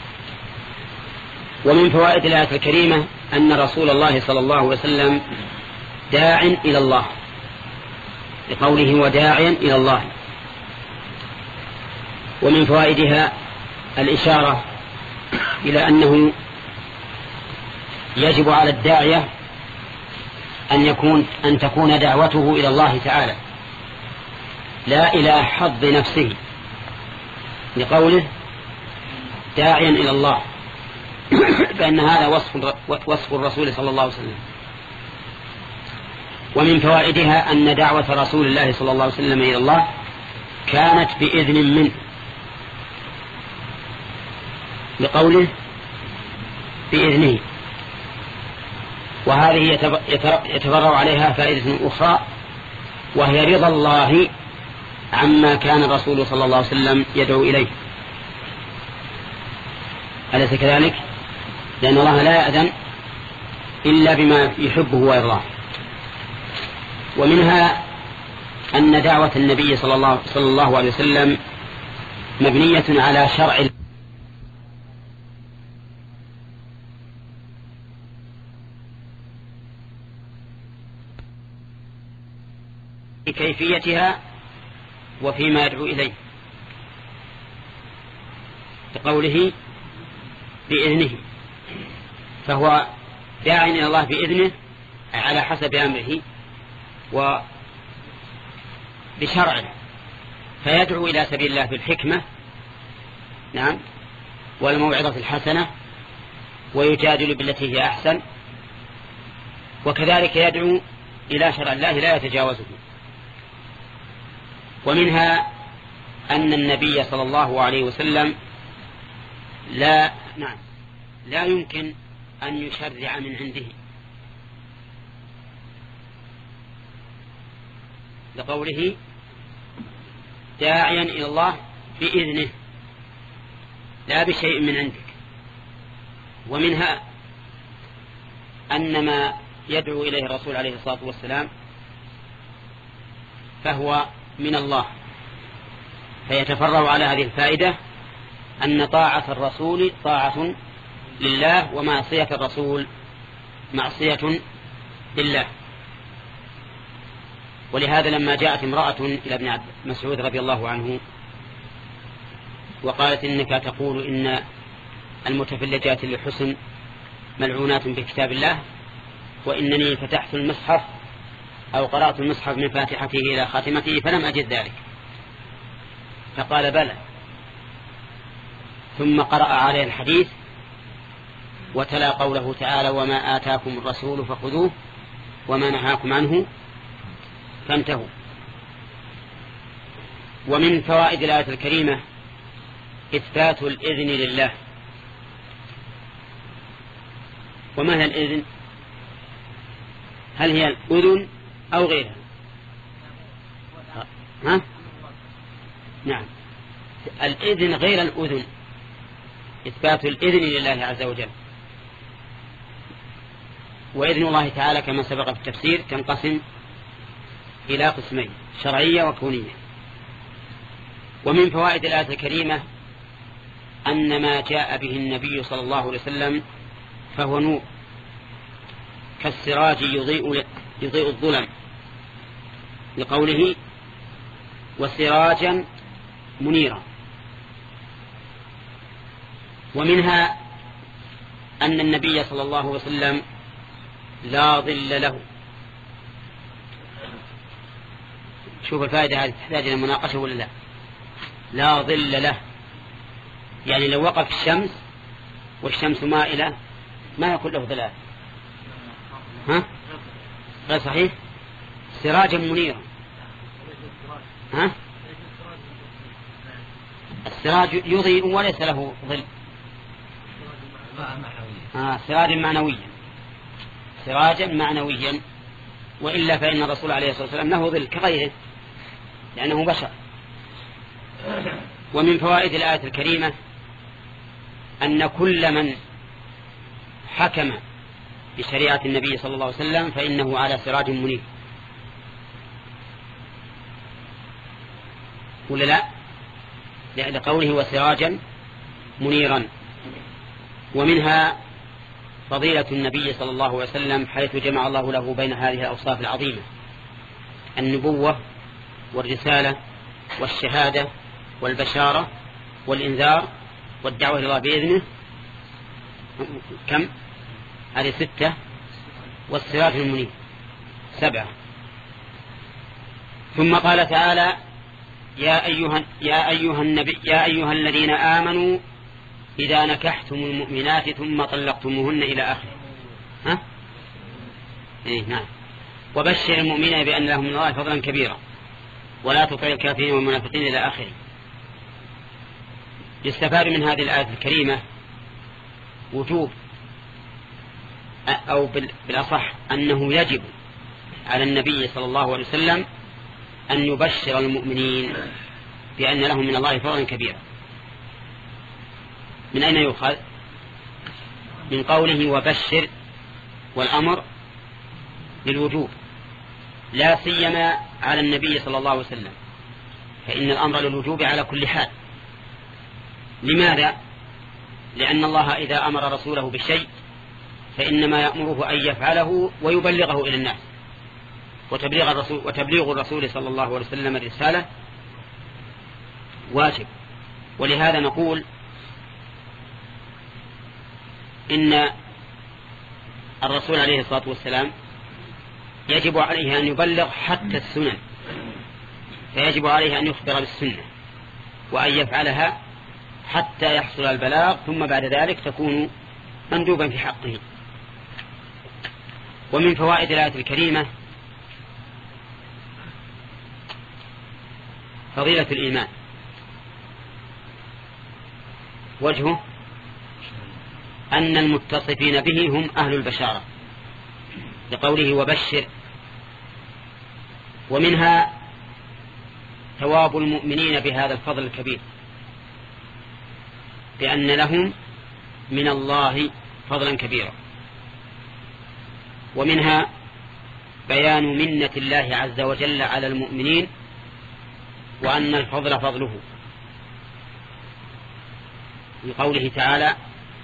ومن فوائد الآية الكريمة أن رسول الله صلى الله عليه وسلم داع إلى الله لقوله وداعيا إلى الله. ومن فوائدها الإشارة إلى أنه يجب على الداعية أن يكون أن تكون دعوته إلى الله تعالى لا إلى حظ نفسه، لقوله داعيا إلى الله، فإن هذا وصف وصف الرسول صلى الله عليه وسلم. ومن فوائدها أن دعوة رسول الله صلى الله عليه وسلم إلى الله كانت بإذن منه، بقوله بإذنه. وهذه يتبرع عليها فائدة أخرى، وهي رضا الله عما كان الرسول صلى الله عليه وسلم يدعو إليه. أليس كذلك؟ لأن الله لا يأذن إلا بما يحبه ويرضاه. ومنها أن دعوة النبي صلى الله, صلى الله عليه وسلم مبنية على شرع كيفيتها وفيما يدعو إليه، بقوله بإذنه، فهو داع إلى الله بإذنه على حسب أمره وبشرعه، فيدعو إلى سبيل الله بالحكمة نعم والموعظة الحسنة، ويجادل بالتي هي أحسن، وكذلك يدعو إلى شرع الله لا يتجاوزه. ومنها أن النبي صلى الله عليه وسلم لا نعم لا يمكن أن يشرع من عنده، لقوله داعيا إلى الله بإذنه لا بشيء من عندك. ومنها أن ما يدعو إليه الرسول عليه الصلاة والسلام فهو من الله، فيتفرع على هذه الفائدة أن طاعة الرسول طاعة لله، ومعصية الرسول معصية لله. ولهذا لما جاءت امرأة إلى ابن مسعود رضي الله عنه وقالت إنك تقول إن المتفلجات للحسن ملعونات بكتاب الله، وإنني فتحت المصحف أو قرأت المصحف من فاتحته إلى خاتمته فلم أجد ذلك، فقال بلى، ثم قرأ عليه الحديث وتلا قوله تعالى وما آتاكم الرسول فخذوه وما نهاكم عنه فانتهوا. ومن فوائد الآية الكريمة إثبات الإذن لله. وما هي الإذن؟ هل هي الأذن أو غيرها؟ ها؟ نعم، الإذن غير الأذن، إثبات الإذن لله عز وجل. وإذن الله تعالى كما سبق في التفسير تنقسم إلى قسمين، شرعية وكونية. ومن فوائد الآية الكريمة أن ما جاء به النبي صلى الله عليه وسلم فهو نور كالسراج يضيء, يضيء الظلم، لقوله وسراجا منيرا. ومنها أن النبي صلى الله عليه وسلم لا ظل له. شوف الفائدة هذه تحتاج إلى مناقشة ولا لا؟ لا ظل له، يعني لو وقف الشمس والشمس مائلة ما يكون له ظلال، ها؟ غير صحيح؟ سراجا منيرا، ها؟ السراج يضيء وليس له ظل، آه سراجا معنويا، سراجا معنويا، وإلا فإن الرسول عليه الصلاة والسلام له ظل كغيره لأنه بشر. ومن فوائد الآية الكريمة أن كل من حكم بشريعة النبي صلى الله عليه وسلم فإنه على سراج منير، ولا لا؟ لقوله وسراجا منيرا. ومنها فضيلة النبي صلى الله عليه وسلم حيث جمع الله له بين هذه الأوصاف العظيمة: النبوة والرسالة والشهادة والبشارة والإنذار والدعوة إلى الله بإذنه، كم؟ هذه ستة، والسراج المنير سبعة. ثم قال تعالى يا أيها, يا أيها النبي يا أيها الذين آمنوا إذا نكحتم المؤمنات ثم طلقتموهن إلى آخره. ها؟ إيه نعم. وبشر المؤمنين بأن لهم من الله فضلا كبيرا ولا تطع الكافرين والمنافقين إلى آخره. يستفاد من هذه الآية الكريمة وجوب أو بالأصح أنه يجب على النبي صلى الله عليه وسلم أن يبشر المؤمنين بأن لهم من الله فضلا كبيرا. من أين يؤخذ؟ من قوله وبشر، والأمر للوجوب، لا سيما على النبي صلى الله عليه وسلم، فإن الأمر للوجوب على كل حال. لماذا؟ لأن الله إذا أمر رسوله بالشيء فإنما يأمره أن يفعله ويبلغه إلى الناس، وتبليغ الرسول, وتبليغ الرسول صلى الله عليه وسلم الرسالة واجب. ولهذا نقول إن الرسول عليه الصلاة والسلام يجب عليه أن يبلغ حتى السنن، فيجب عليه أن يخبر بالسنة وأن يفعلها حتى يحصل البلاغ، ثم بعد ذلك تكون مندوبا في حقه. ومن فوائد الآية الكريمة فضيلة الإيمان. وجهه أن المتصفين به هم أهل البشارة، لقوله وبشر. ومنها ثواب المؤمنين بهذا الفضل الكبير، بأن لهم من الله فضلا كبيرا. ومنها بيان منة الله عز وجل على المؤمنين، وأن الفضل فضله، لقوله تعالى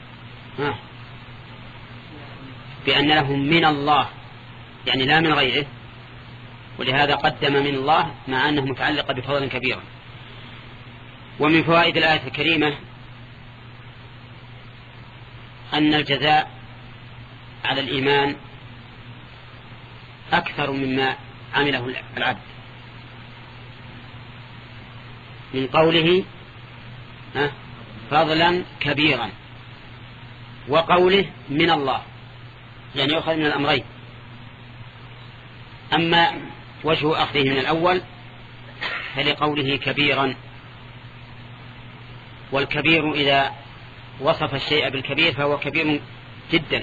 بأن لهم من الله، يعني لا من غيره، ولهذا قدم من الله مع أنه متعلق بفضل كبير. ومن فوائد الآية الكريمة أن الجزاء على الإيمان أكثر مما عمله العبد، من قوله فضلا كبيرا، وقوله من الله، يعني يؤخذ من الأمرين. أما وجه أخذه من الأول فلقوله كبيرا، والكبير إذا وصف الشيء بالكبير فهو كبير جدا.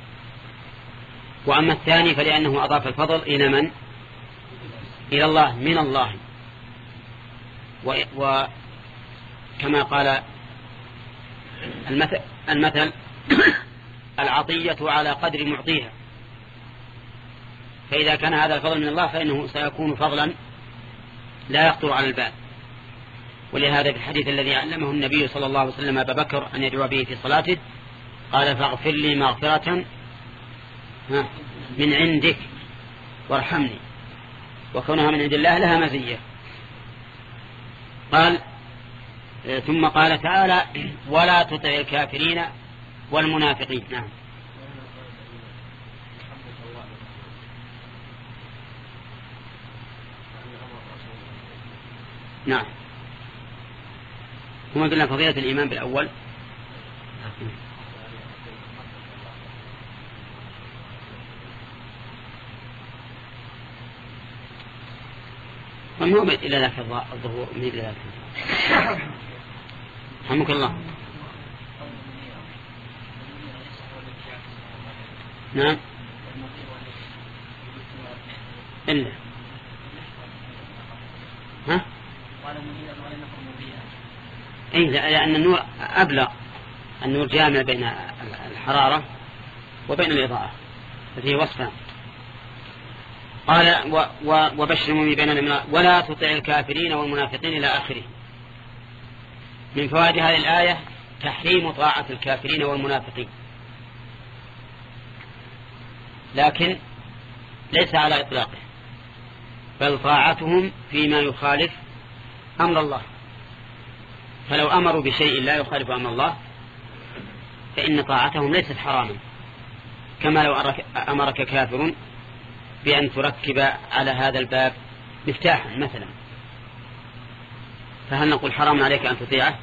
وأما الثاني فلأنه أضاف الفضل إلى من؟ إلى الله، من الله. وكما قال المثل, المثل العطية على قدر معطيها، فإذا كان هذا الفضل من الله فإنه سيكون فضلا لا يخطر على البال. ولهذا في الحديث الذي علمه النبي صلى الله عليه وسلم أبا بكر أن يدعو به في صلاته قال فاغفر لي مغفرة من عندك وارحمني، وكونها من عند الله لها مزية. قال ثم قال تعالى ولا تطع الكافرين والمنافقين. نعم. نعم. ثم قلنا فضيلة الإيمان بالأول. ومن إلى ذاك الظهور من إلى ذاك رحمك الله. نعم. إلا ها؟ إيه، لأن النور أبلغ، النور جامع بين الحرارة وبين الإضاءة، ففيه وصفان. قال و و وبشر المؤمنين بأن ولا تطع الكافرين والمنافقين إلى آخره. من فوائد هذه الآية تحريم طاعة الكافرين والمنافقين، لكن ليس على إطلاقه، بل طاعتهم فيما يخالف أمر الله. فلو أمروا بشيء لا يخالف أمر الله فإن طاعتهم ليست حراما، كما لو أمرك كافر بأن تركب على هذا الباب مفتاحا مثلا، فهل نقول حرام عليك أن تطيعه؟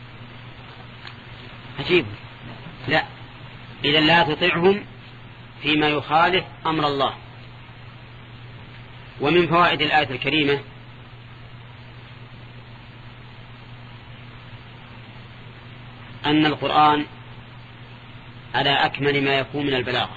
عجيب. لا، إذا لا تطيعهم فيما يخالف أمر الله. ومن فوائد الآية الكريمة أن القرآن على أكمل ما يكون من البلاغة،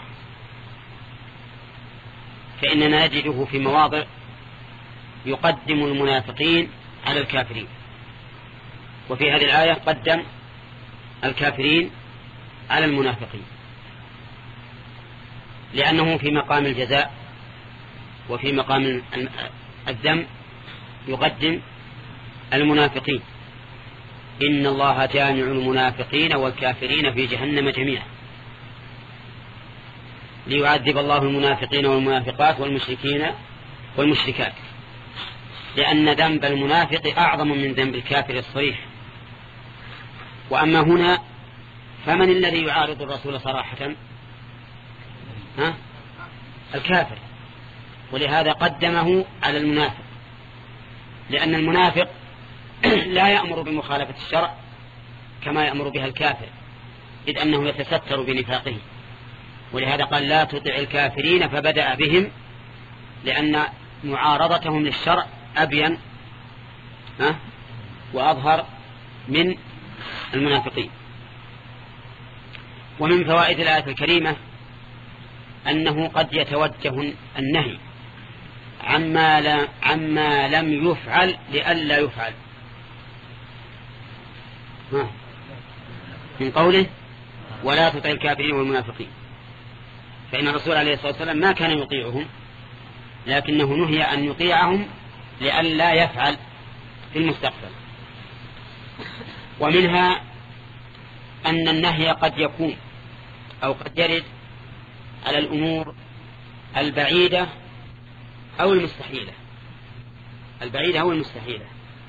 فإننا نجده في مواضع يقدم المنافقين على الكافرين، وفي هذه الآية قدم الكافرين على المنافقين، لأنه في مقام الجزاء وفي مقام الذم يقدم المنافقين. إن الله جامع المنافقين والكافرين في جهنم جميعا ليعذب الله المنافقين والمنافقات والمشركين والمشركات، لأن ذنب المنافق أعظم من ذنب الكافر الصريح. وأما هنا فمن الذي يعارض الرسول صراحة؟ ها؟ الكافر، ولهذا قدمه على المنافق، لأن المنافق لا يأمر بمخالفة الشرع كما يأمر بها الكافر، إذ أنه يتستر بنفاقه. ولهذا قال لا تطع الكافرين، فبدأ بهم لأن معارضتهم للشرع أبين ها وأظهر من المنافقين. ومن فوائد الآية الكريمة أنه قد يتوجه النهي عما, لا عما لم يفعل لئلا يفعل، من قوله ولا تطع الكافرين والمنافقين، فإن الرسول عليه الصلاة والسلام ما كان يطيعهم، لكنه نهي أن يطيعهم لئلا يفعل في المستقبل. ومنها أن النهي قد يكون أو قد يرد على الأمور البعيدة أو المستحيلة، البعيدة أو المستحيلة.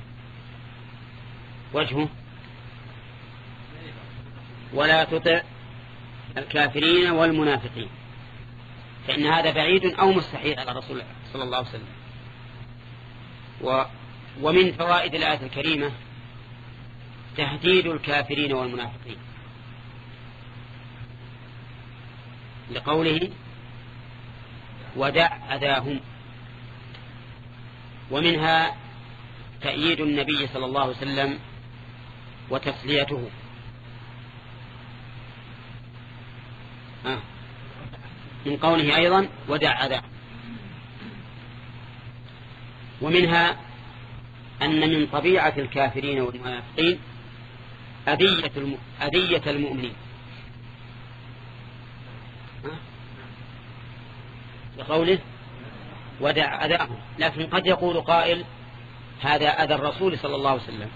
وجهه ولا تطع الكافرين والمنافقين، فإن هذا بعيد أو مستحيل على الرسول صلى الله عليه وسلم. و ومن فوائد الآية الكريمة تهديد الكافرين والمنافقين، لقوله ودع أذاهم. ومنها تأييد النبي صلى الله عليه وسلم وتسليته، آه. من قوله أيضا ودع أذاهم. ومنها أن من طبيعة الكافرين والمنافقين أذية, الم... أذية المؤمنين، لقوله ودع أذاهم. لكن قد يقول قائل هذا أذى الرسول صلى الله عليه وسلم،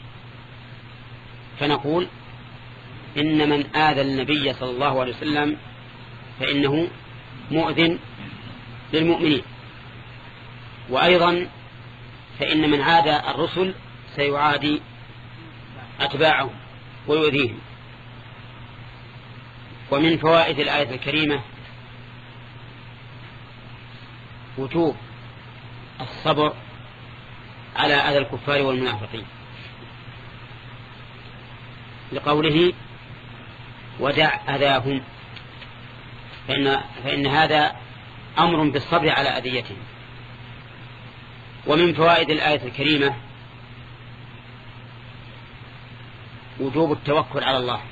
فنقول إن من آذى النبي صلى الله عليه وسلم فإنه مؤذن للمؤمنين، وأيضا فإن من عادى الرسل سيعادي أتباعهم ويؤذيهم. ومن فوائد الآية الكريمة وجوب الصبر على أذى الكفار والمنافقين، لقوله ودع أذاهم، فإن, فإن هذا أمر بالصبر على أذيتهم. ومن فوائد الآية الكريمة وجوب التوكل على الله،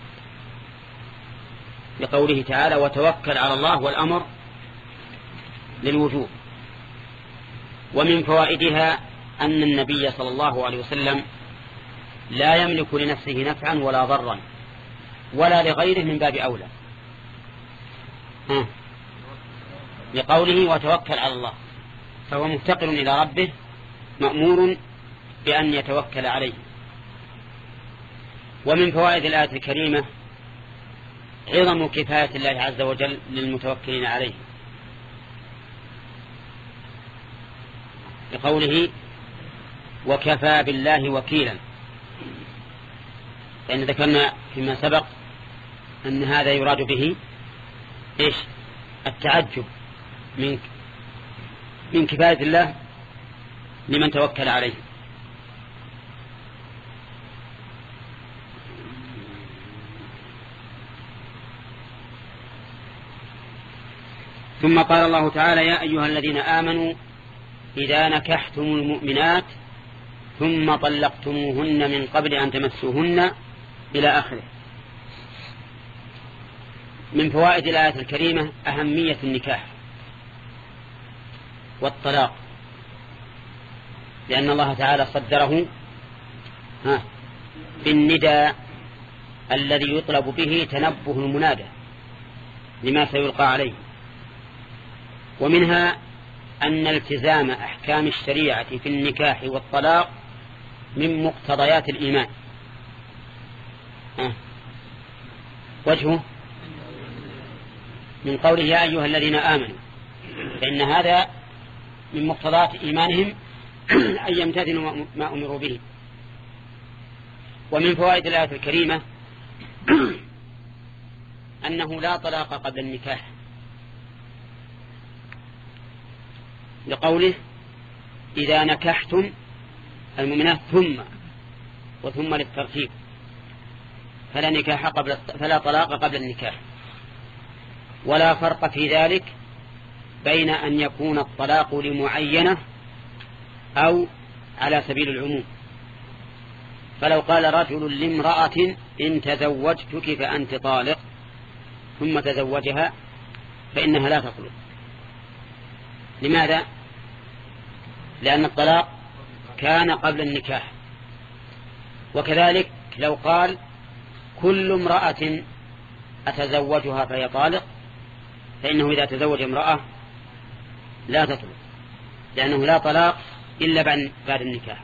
لقوله تعالى وتوكل على الله، والأمر للوجوب. ومن فوائدها أن النبي صلى الله عليه وسلم لا يملك لنفسه نفعا ولا ضرا ولا لغيره من باب أولى، لقوله وتوكل على الله، فهو مفتقر إلى ربه مأمور بأن يتوكل عليه. ومن فوائد الآية الكريمة عظم كفاية الله عز وجل للمتوكلين عليه، لقوله وكفى بالله وكيلا، لأن ذكرنا فيما سبق أن هذا يراد به إيش؟ التعجب من من كفاية الله لمن توكل عليه. ثم قال الله تعالى يا أيها الذين آمنوا إذا نكحتم المؤمنات ثم طلقتموهن من قبل أن تمسوهن إلى آخره. من فوائد الآية الكريمة أهمية النكاح والطلاق، لأن الله تعالى صدره بالنداء الذي يطلب به تنبه المنادى لما سيلقى عليه. ومنها أن التزام أحكام الشريعة في النكاح والطلاق من مقتضيات الإيمان. أه. وجهه من قوله يا أيها الذين آمنوا، فإن هذا من مقتضيات إيمانهم أن يمتثلوا ما أمروا به. ومن فوائد الآية الكريمة أنه لا طلاق قبل النكاح، لقوله إذا نكحتم المؤمنات ثم وثم للترتيب، فلا نكاح قبل فلا طلاق قبل النكاح. ولا فرق في ذلك بين أن يكون الطلاق لمعينة أو على سبيل العموم. فلو قال رجل لامرأة إن تزوجتك فأنت طالق ثم تزوجها فإنها لا تطلق. لماذا؟ لأن الطلاق كان قبل النكاح. وكذلك لو قال كل امرأة أتزوجها فهي طالق، فإنه إذا تزوج امرأة لا تطلق، لأنه لا طلاق إلا بعد النكاح.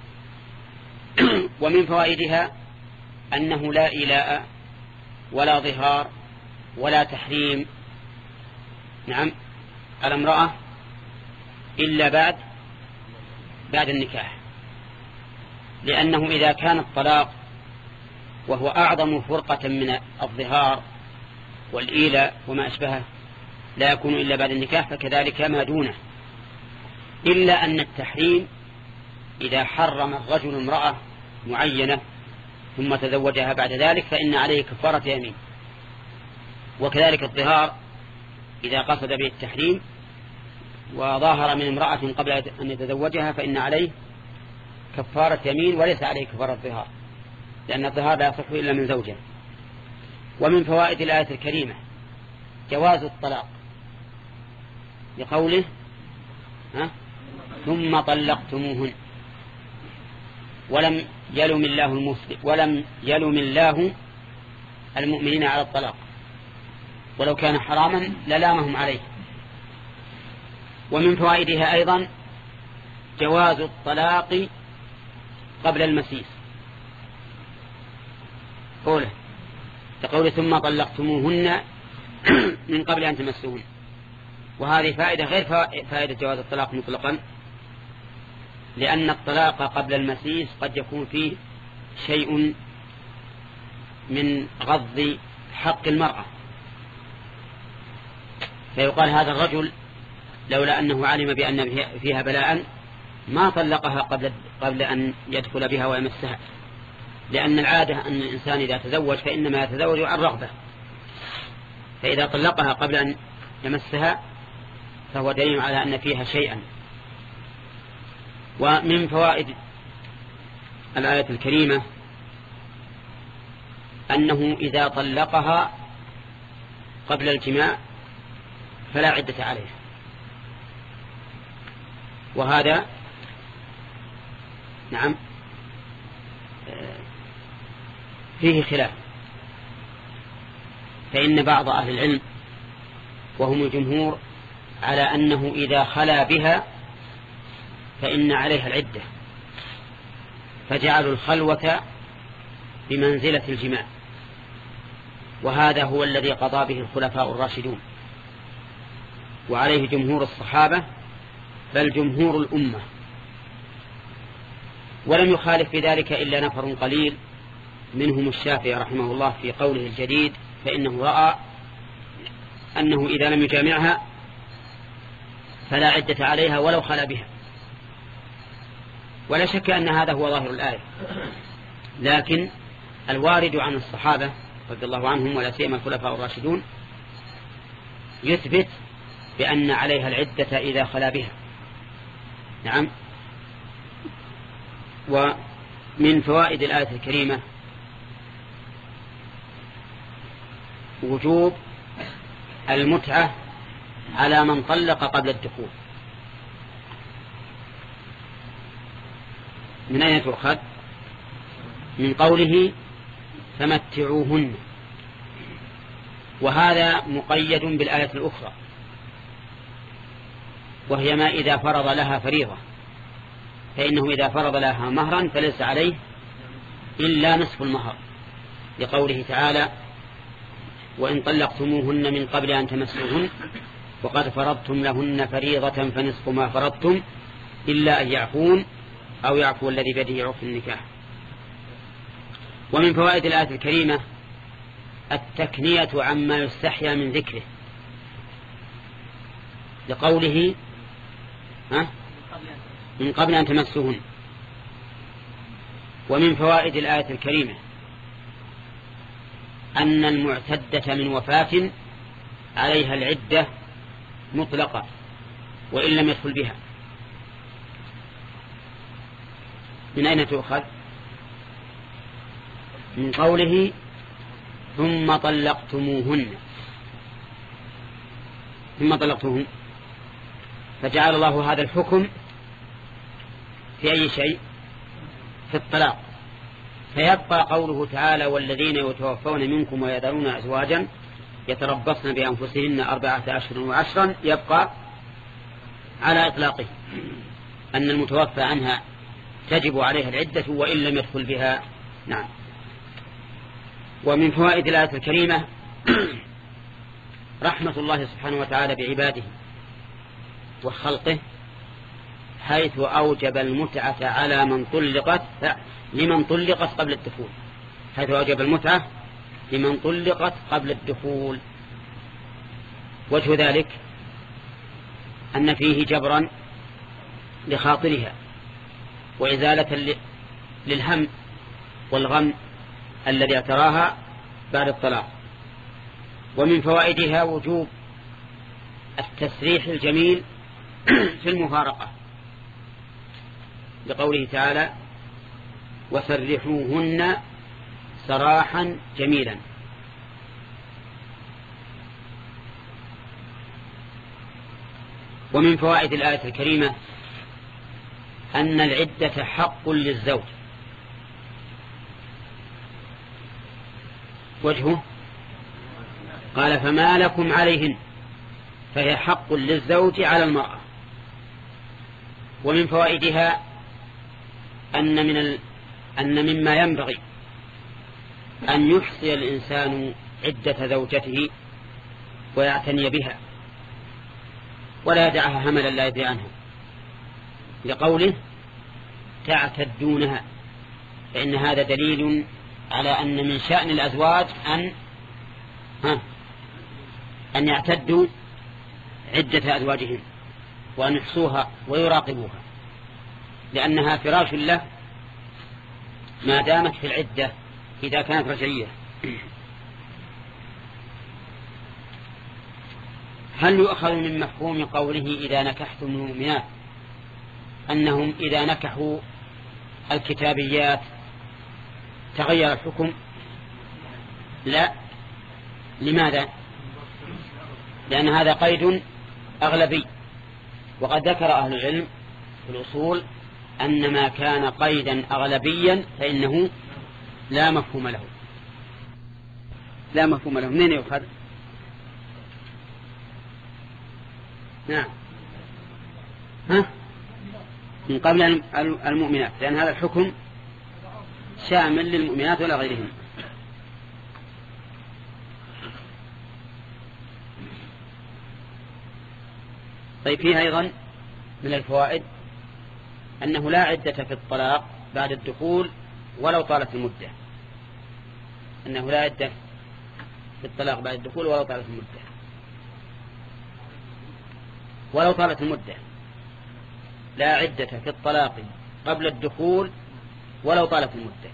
ومن فوائدها أنه لا إيلاء ولا ظهار ولا تحريم نعم على امرأة إلا بعد بعد النكاح، لأنه إذا كان الطلاق وهو أعظم فرقة من الظهار والإيلاء وما أشبهه لا يكون إلا بعد النكاح، فكذلك ما دونه. إلا أن التحريم إذا حرم الرجل امرأة معينة ثم تزوجها بعد ذلك فإن عليه كفارة يمين. وكذلك الظهار إذا قصد به التحريم وظاهر من امرأة قبل أن يتزوجها فإن عليه كفارة يمين وليس عليه كفارة ظهار، لأن الظهار لا يصح إلا من زوجه. ومن فوائد الآية الكريمة جواز الطلاق لقوله ها ثم طلقتموهن، ولم يلم الله المسلم ولم يلم الله المؤمنين على الطلاق، ولو كان حراما للامهم عليه. ومن فوائدها أيضا جواز الطلاق قبل المسيس، قوله تقول ثم طلقتموهن من قبل أن تمسوهن. وهذه فائدة غير فائدة جواز الطلاق مطلقا، لأن الطلاق قبل المسيس قد يكون فيه شيء من غض حق المرأة، فيقال هذا الرجل لولا أنه علم بأن فيها بلاء ما طلقها قبل قبل أن يدخل بها ويمسها، لأن العادة أن الإنسان إذا تزوج فإنما يتزوج عن رغبة، فإذا طلقها قبل أن يمسها فهو دليل على أن فيها شيئا. ومن فوائد الآية الكريمة أنه إذا طلقها قبل الجماع فلا عدة عليه، وهذا نعم فيه خلاف، فإن بعض أهل العلم وهم الجمهور على أنه إذا خلا بها فإن عليها العدة، فجعلوا الخلوة بمنزلة الجماع، وهذا هو الذي قضى به الخلفاء الراشدون وعليه جمهور الصحابة بل جمهور الأمة. ولم يخالف في ذلك إلا نفر قليل منهم الشافعي رحمه الله في قوله الجديد، فإنه رأى أنه إذا لم يجامعها فلا عدة عليها ولو خلا بها. ولا شك أن هذا هو ظاهر الآية، لكن الوارد عن الصحابة رضي الله عنهم ولا سيما الخلفاء الراشدون يثبت بأن عليها العدة إذا خلا بها. نعم. ومن فوائد الآية الكريمة وجوب المتعة على من طلق قبل الدخول. من أين تؤخذ؟ من قوله فمتعوهن، وهذا مقيد بالآية الأخرى وهي ما إذا فرض لها فريضة، فإنه إذا فرض لها مهرا فليس عليه إلا نصف المهر، لقوله تعالى: وإن طلقتموهن من قبل أن تمسوهن وقد فرضتم لهن فريضة فنصف ما فرضتم إلا أن يعفون أو يعفو الذي بيده عقد النكاح. ومن فوائد الآية الكريمة التكنية عما يستحيا من ذكره، لقوله: ها؟ من قبل أن تمسوهن. ومن فوائد الآية الكريمة أن المعتدة من وفاة عليها العدة مطلقة وإن لم يدخل بها. من أين تؤخذ؟ من قوله: ثم طلقتموهن، ثم طلقتموهن، فجعل الله هذا الحكم في أي شيء؟ في الطلاق. فيبقى قوله تعالى: والذين يتوفون منكم ويذرون أزواجا يتربصن بأنفسهن أربعة أشهر وعشرا، يبقى على إطلاقه أن المتوفى عنها تجب عليها العدة وإن لم يدخل بها. نعم. ومن فوائد الآية الكريمة رحمة الله سبحانه وتعالى بعباده وخلقه، حيث أوجب المتعة على من طلقت لمن طلقت قبل الدخول، حيث أوجب المتعة لمن طلقت قبل الدخول. وجه ذلك أن فيه جبرا لخاطرها وإزالة للهم والغم الذي اعتراها بعد الطلاق. ومن فوائدها وجوب التسريح الجميل في المفارقة، لقوله تعالى: وسرحوهن سراحا جميلا. ومن فوائد الآية الكريمة أن العدة حق للزوج. وجهه قال: فما لكم عليهن، فهي حق للزوج على المرأة. ومن فوائدها أن من ال... أن مما ينبغي أن يحصي الإنسان عدة زوجته ويعتني بها ولا يدعها هملا لا يدري عنها، لقوله: تعتدونها، فإن هذا دليل على أن من شأن الأزواج أن ها أن يعتدوا عدة أزواجهم وأن يحصوها ويراقبوها، لأنها فراش له ما دامت في العدة إذا كانت رجعية. هل يؤخذ من مفهوم قوله: إذا نكحتم المؤمنات، أنهم إذا نكحوا الكتابيات تغير الحكم؟ لا. لماذا؟ لأن هذا قيد أغلبي، وقد ذكر أهل العلم في الأصول أن ما كان قيدا أغلبيا فإنه لا مفهوم له. لا مفهوم له. منين يؤخذ؟ نعم، ها؟ من قبل المؤمنات، لأن هذا الحكم شامل للمؤمنات ولا غيرهم. طيب، فيها أيضا من الفوائد أنه لا عدة في الطلاق بعد الدخول ولو طالت المدة. أنه لا عدة في الطلاق بعد الدخول ولو طالت المدة، ولو طالت المدة لا عدة في الطلاق قبل الدخول ولو طالت المدة،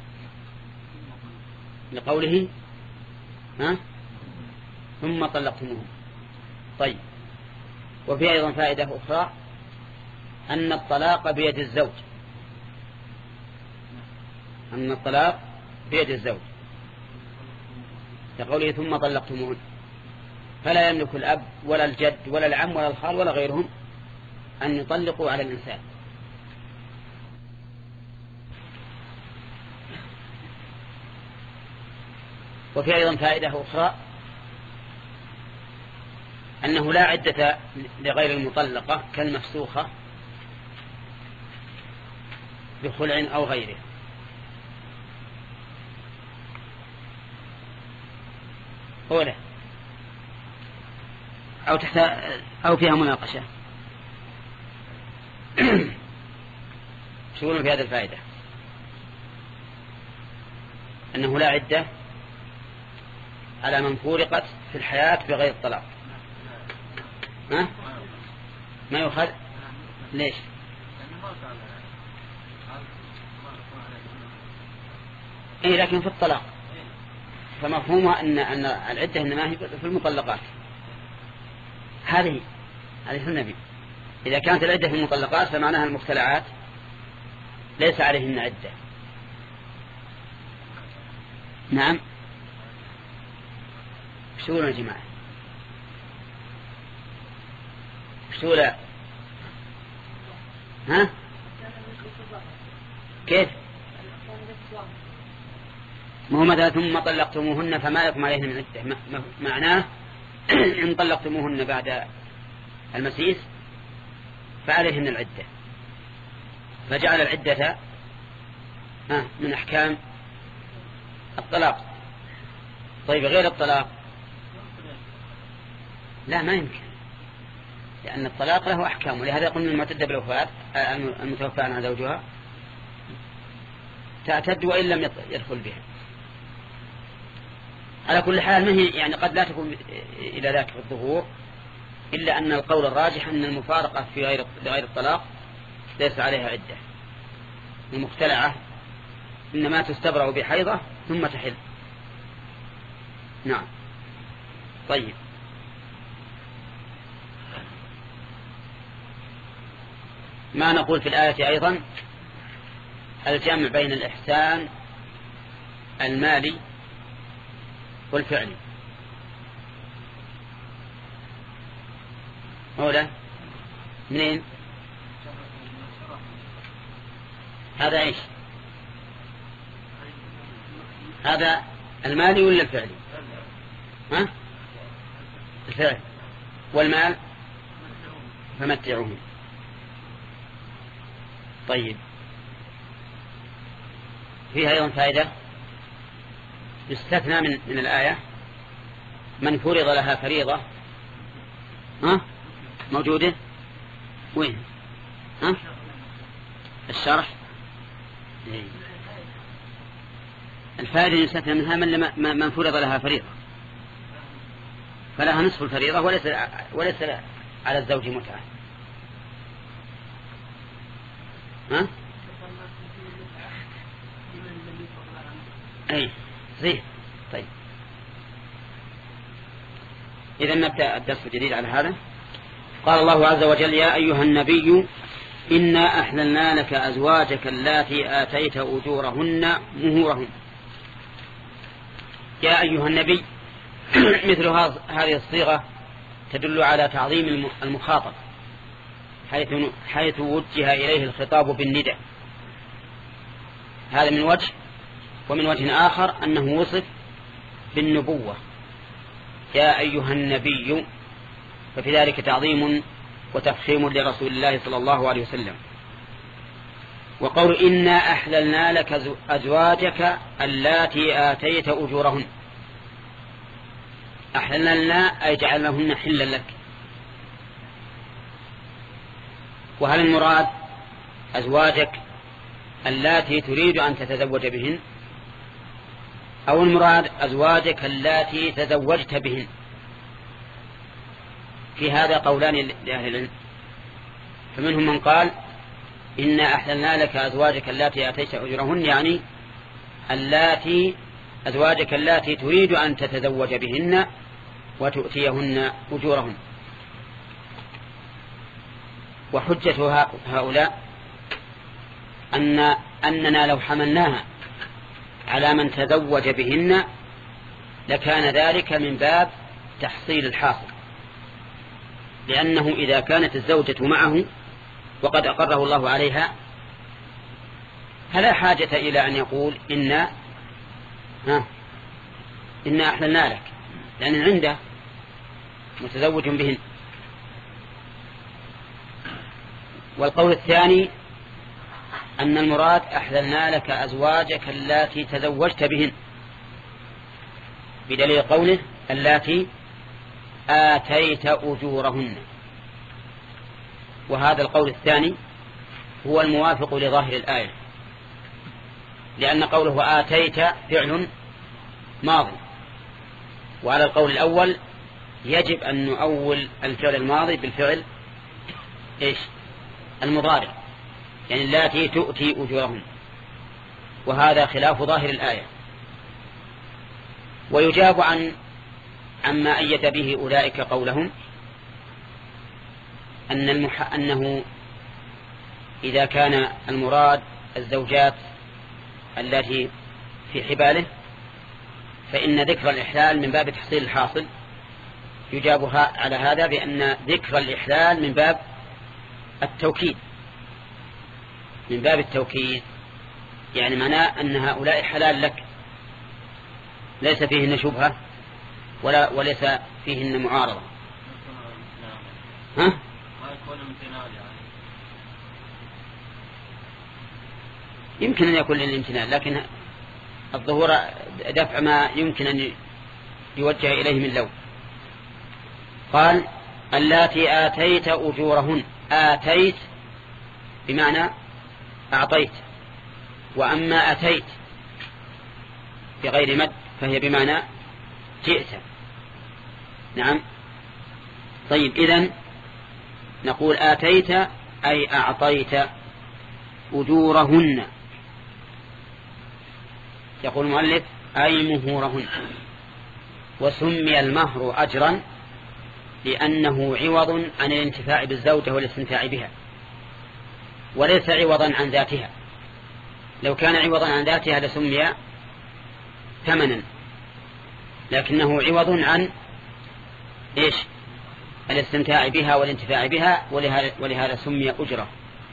لقوله: ها ثم طلقتموهم. طيب، وفي أيضا فائدة أخرى أن الطلاق بيد الزوج، أن الطلاق بيد الزوج، لقوله: ثم طلقتموهن، فلا يملك الأب ولا الجد ولا العم ولا الخال ولا غيرهم أن يطلقوا على الإنسان. وفي أيضا فائدة أخرى أنه لا عدة لغير المطلقة كالمفسوخة بخلع أو غيره. أولا أو, تحت أو فيها مناقشة. شو في هذه الفائدة؟ أنه لا عدة على من فورقت في الحياة بغير الطلاق. ها؟ ما يؤخذ. ليش؟ إيه لكن في الطلاق فمفهومها أن أن العدة إنما هي في المطلقات. هذه هذه النبي إذا كانت العدة في المطلقات فمعناها المختلعات ليس عليهن عدة. نعم. شو يا جماعة؟ شو لا؟ ها؟ كيف؟ ما هو مثلا ثم طلقتموهن فما لكم عليهن من عدة، معناه إن طلقتموهن بعد المسيس فعليهن العدة، فجعل العدة من أحكام الطلاق. طيب غير الطلاق لا ما يمكن، لأن الطلاق له أحكام، ولهذا قلنا المعتدة بالوفاة المتوفى عنها زوجها تعتد وإن لم يدخل بها. على كل حال ما هي يعني قد لا تكون إلى ذاك الظهور، إلا أن القول الراجح أن المفارقة في غير غير الطلاق ليس عليها عدة. المختلعة إنما تستبرأ بحيضة ثم تحل. نعم. طيب ما نقول في الآية أيضا الجمع بين الإحسان المالي والفعلي. أولا منين هذا؟ إيش هذا المالي ولا الفعلي؟ ها؟ الفعل. والمال فمتعوهم. طيب فيها أيضا فائدة يستثنى من, من الآية من فرض لها فريضة. ها؟ موجودة وين؟ ها؟ الشرح. الفائدة يستثنى منها من, من فرض لها فريضة فلها نصف الفريضة وليس, وليس على الزوج متعة. ها؟ أي صحيح. طيب إذا نبدأ الدرس الجديد على هذا. قال الله عز وجل يا أيها النبي إنا أحللنا لك أزواجك اللاتي آتيت أجورهن مهورهن. يا أيها النبي مثل هذه الصيغة تدل على تعظيم المخاطب حيث, حيث وجه إليه الخطاب بالندى. هذا من وجه، ومن وجه آخر أنه وصف بالنبوة يا أيها النبي، ففي ذلك تعظيم وتفخيم لرسول الله صلى الله عليه وسلم. وقول إنا أحللنا لك أزواجك اللاتي آتيت أجورهن، أحللنا أي جعلناهن حلا لك. وهل المراد أزواجك اللاتي تريد أن تتزوج بهن، أو المراد أزواجك اللاتي تزوجت بهن؟ في هذا قولان لأهل العلم، فمنهم من قال إنا أحللنا لك أزواجك اللاتي آتيت أجورهن، يعني اللاتي أزواجك اللاتي تريد أن تتزوج بهن وتؤتيهن أجورهن. وحجة هؤلاء أن أننا لو حملناها على من تزوج بهن لكان ذلك من باب تحصيل الحاصل، لأنه إذا كانت الزوجة معه وقد أقره الله عليها فلا حاجة إلى أن يقول إنا ها إنا أحللنا لك، لأن عنده متزوج بهن. والقول الثاني أن المراد أحللنا لك أزواجك اللاتي تزوجت بهن، بدليل قوله اللاتي آتيت أجورهن. وهذا القول الثاني هو الموافق لظاهر الآية، لأن قوله آتيت فعل ماضي، وعلى القول الأول يجب أن نؤول الفعل الماضي بالفعل إيش المضارع، يعني اللاتي تؤتي أجورهن، وهذا خلاف ظاهر الآية. ويجاب عن عما أيد به أولئك قولهم أن المح... أنه إذا كان المراد الزوجات التي في حباله فإن ذكر الإحلال من باب تحصيل الحاصل. يجابها على هذا بأن ذكر الإحلال من باب التوكيد، من باب التوكيد، يعني معناه أن هؤلاء حلال لك، ليس فيهن شبهة ولا وليس فيهن معارضة. ها؟ يمكن أن يكون للامتنان، لكن الظهور دفع ما يمكن أن يوجه إليه من لو. قال اللاتي آتيت أجورهن، آتيت بمعنى أعطيت، وأما أتيت بغير مد فهي بمعنى جئت. نعم. طيب إذن نقول آتيت أي أعطيت أجورهن. يقول المؤلف أي مهورهن. وسمي المهر أجرا لأنه عوض عن الانتفاع بالزوجة والاستمتاع بها، وليس عوضا عن ذاتها. لو كان عوضا عن ذاتها لسمي ثمنا، لكنه عوض عن إيش الاستمتاع بها والانتفاع بها، ولهذا, ولهذا سمي أجرة.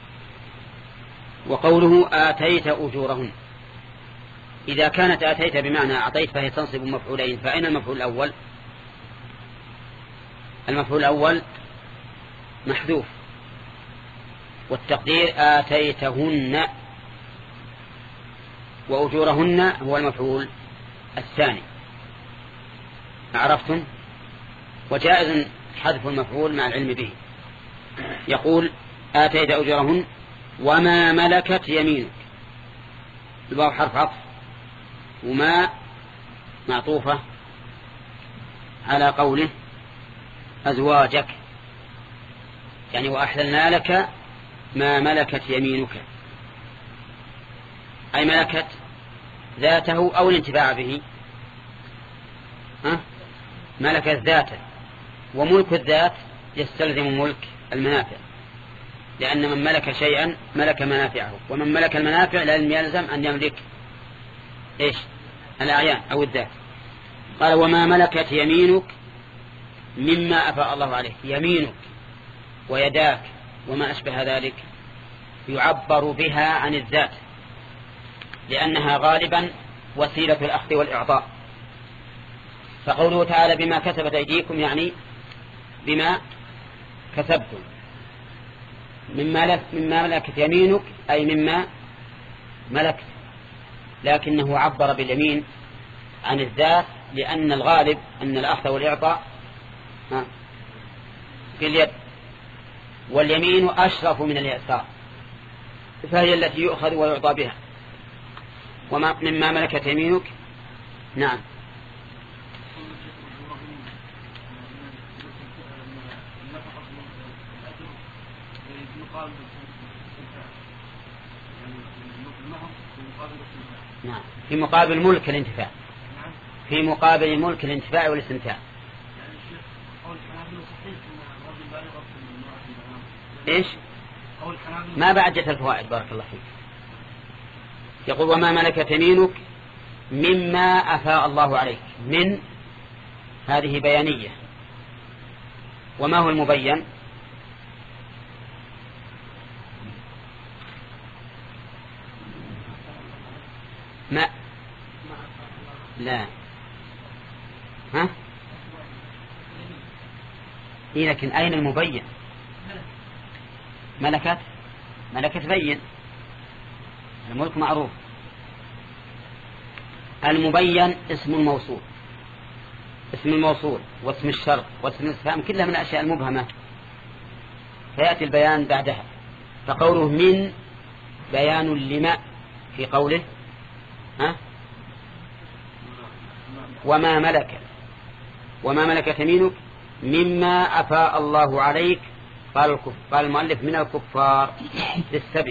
وقوله آتيت أجورهن، إذا كانت آتيت بمعنى أعطيت فهي تنصب مفعولين، فأين المفعول الأول؟ المفعول الأول محذوف، والتقدير آتيتهن، وأجورهن هو المفعول الثاني. عرفتم؟ وجائز حذف المفعول مع العلم به. يقول آتيت أجورهن وما ملكت يمينك، الواو حرف عطف، وما معطوفة على قوله أزواجك، يعني وأحللنا لك ما ملكت يمينك، أي ملكت ذاته أو الانتفاع به. ها؟ ملكت ذاته، وملك الذات يستلزم ملك المنافع، لأن من ملك شيئا ملك منافعه، ومن ملك المنافع لازم يلزم أن يملك إيش الأعيان أو الذات. قال وما ملكت يمينك مما أفاء الله عليك. يمينك ويداك وما أشبه ذلك يعبر بها عن الذات، لأنها غالبا وسيلة الأخذ والإعطاء. فقوله تعالى بما كسبت أيديكم يعني بما كسبتم. مما ملكت يمينك أي مما ملكت، لكنه عبر باليمين عن الذات، لأن الغالب أن الأخذ والإعطاء في اليد، واليمين أشرف من اليسار، فهي التي يؤخذ ويعطى بها. وما مما ملكت يمينك. نعم. نعم في مقابل ملك الانتفاع، في مقابل ملك الانتفاع والاستمتاع. ايش ما بعد جت الفوائد بارك الله فيك. يقول وما ملكت يمينك مما أفاء الله عليك، من هذه بيانية. وما هو المبين؟ ما لا ها إيه لكن أين المبين؟ ملكت ملكت بين، الملك معروف. المبين اسم الموصول، اسم الموصول واسم الشرط واسم الاستفهام كلها من الأشياء المبهمة، فيأتي البيان بعدها. فقوله من بيان لما في قوله ها وما ملك وما ملكت يمينك مما أفاء الله عليك. قال, قال المؤلف من الكفار للسبع.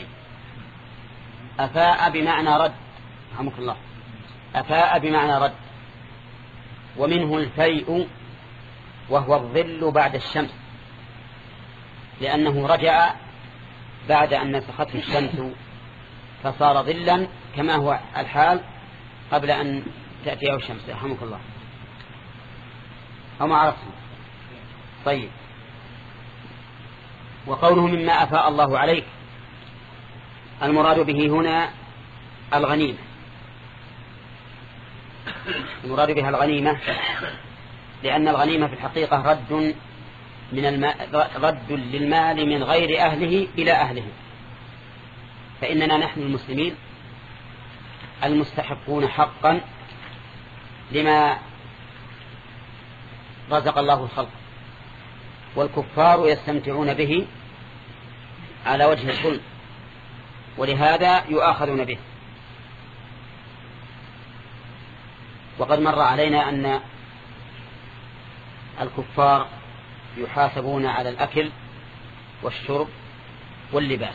أفاء بمعنى رد، رحمك الله، أفاء بمعنى رد. ومنه الفيء وهو الظل بعد الشمس، لأنه رجع بعد أن نسخته الشمس فصار ظلا كما هو الحال قبل أن تأتيه الشمس، رحمك الله. أو ما عرفتم؟ طيب. وقوله مما أفاء الله عليك المراد به هنا الغنيمة، المراد بها الغنيمة، لأن الغنيمة في الحقيقة رد من الماء، رد للمال من غير أهله إلى أهله. فإننا نحن المسلمين المستحقون حقا لما رزق الله الخلق، والكفار يستمتعون به على وجه الظلم، ولهذا يؤاخذون به. وقد مر علينا أن الكفار يحاسبون على الأكل والشرب واللباس،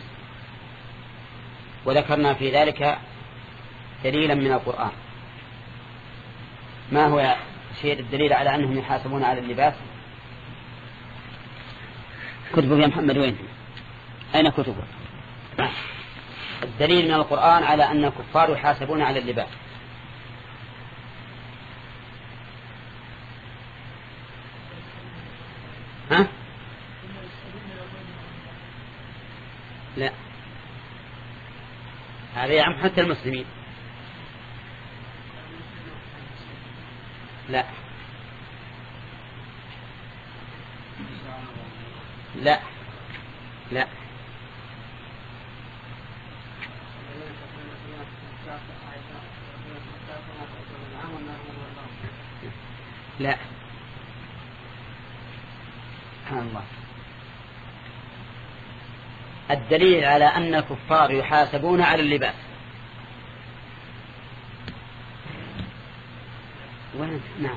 وذكرنا في ذلك دليلا من القرآن. ما هو شيء الدليل على أنهم يحاسبون على اللباس؟ كتبه يا محمد وين؟ أين كتبه؟ الدليل من القرآن على أن الكفار يحاسبون على اللباس. ها؟ لا، هذا يعم حتى المسلمين. لا لا لا لا سبحان الله. الدليل على أن الكفار يحاسبون على اللباس وين؟ نعم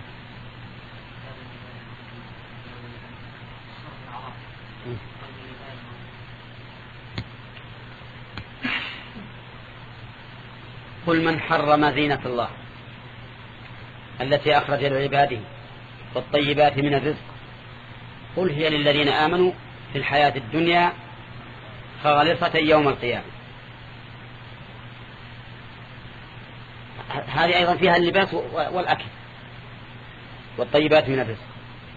قل من حرم زينة الله التي أخرج لعباده والطيبات من الرزق قل هي للذين آمنوا في الحياة الدنيا خالصة يوم القيامة. هذه أيضا فيها اللباس والأكل والطيبات من الرزق.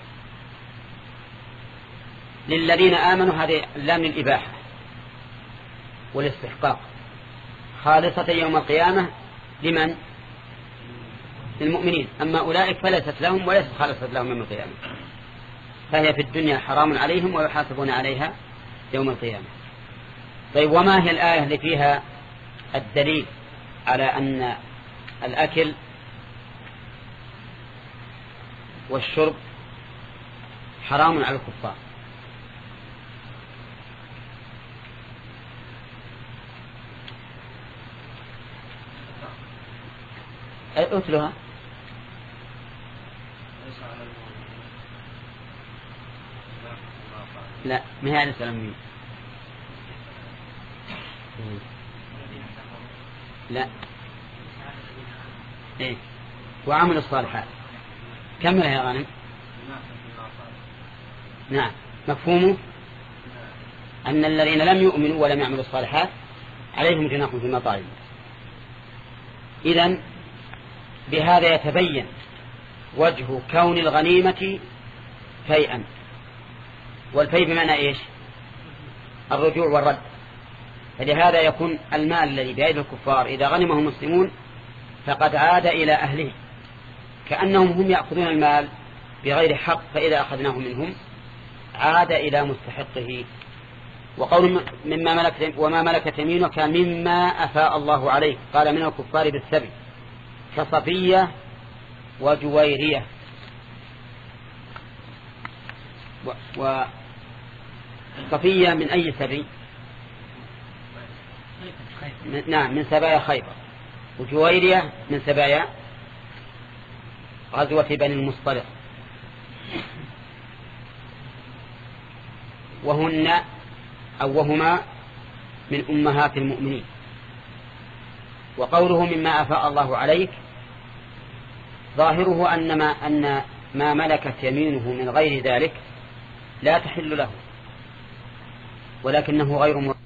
للذين آمنوا هذه اللام للإباحة والاستحقاق، خالصة يوم القيامة لمن؟ للمؤمنين. أما أولئك فليست لهم وليست خالصة لهم يوم القيامة، فهي في الدنيا حرام عليهم ويحاسبون عليها يوم القيامة. طيب، وما هي الآية اللي فيها الدليل على أن الأكل والشرب حرام على الكفار؟ أتلها. لا، ما هي على السلام. لا إيه وعمل الصالحات. كملها يا غانم. نعم، مفهومه أن الذين لم يؤمنوا ولم يعملوا الصالحات عليهم جناح في المطاعم. إذن بهذا يتبين وجه كون الغنيمة فيئا، والفيء بمعنى إيش؟ الرجوع والرد. فلهذا يكون المال الذي بأيدي الكفار إذا غنمه المسلمون فقد عاد إلى أهله، كأنهم هم يأخذون المال بغير حق، فإذا أخذناه منهم عاد إلى مستحقه. وقول مما ملكت وما ملكت يمينك مما أفاء الله عليك، قال من الكفار بالسبي كصفية وجويرية. وصفية من أي سبي؟ من نعم من سبايا خيبر. وجويرية من سبايا غزوة بني المصطلق. وهن أو وهما من أمهات المؤمنين. وقوله مما أفاء الله عليك ظاهره أن ما, أن ما ملكت يمينه من غير ذلك لا تحل له، ولكنه غير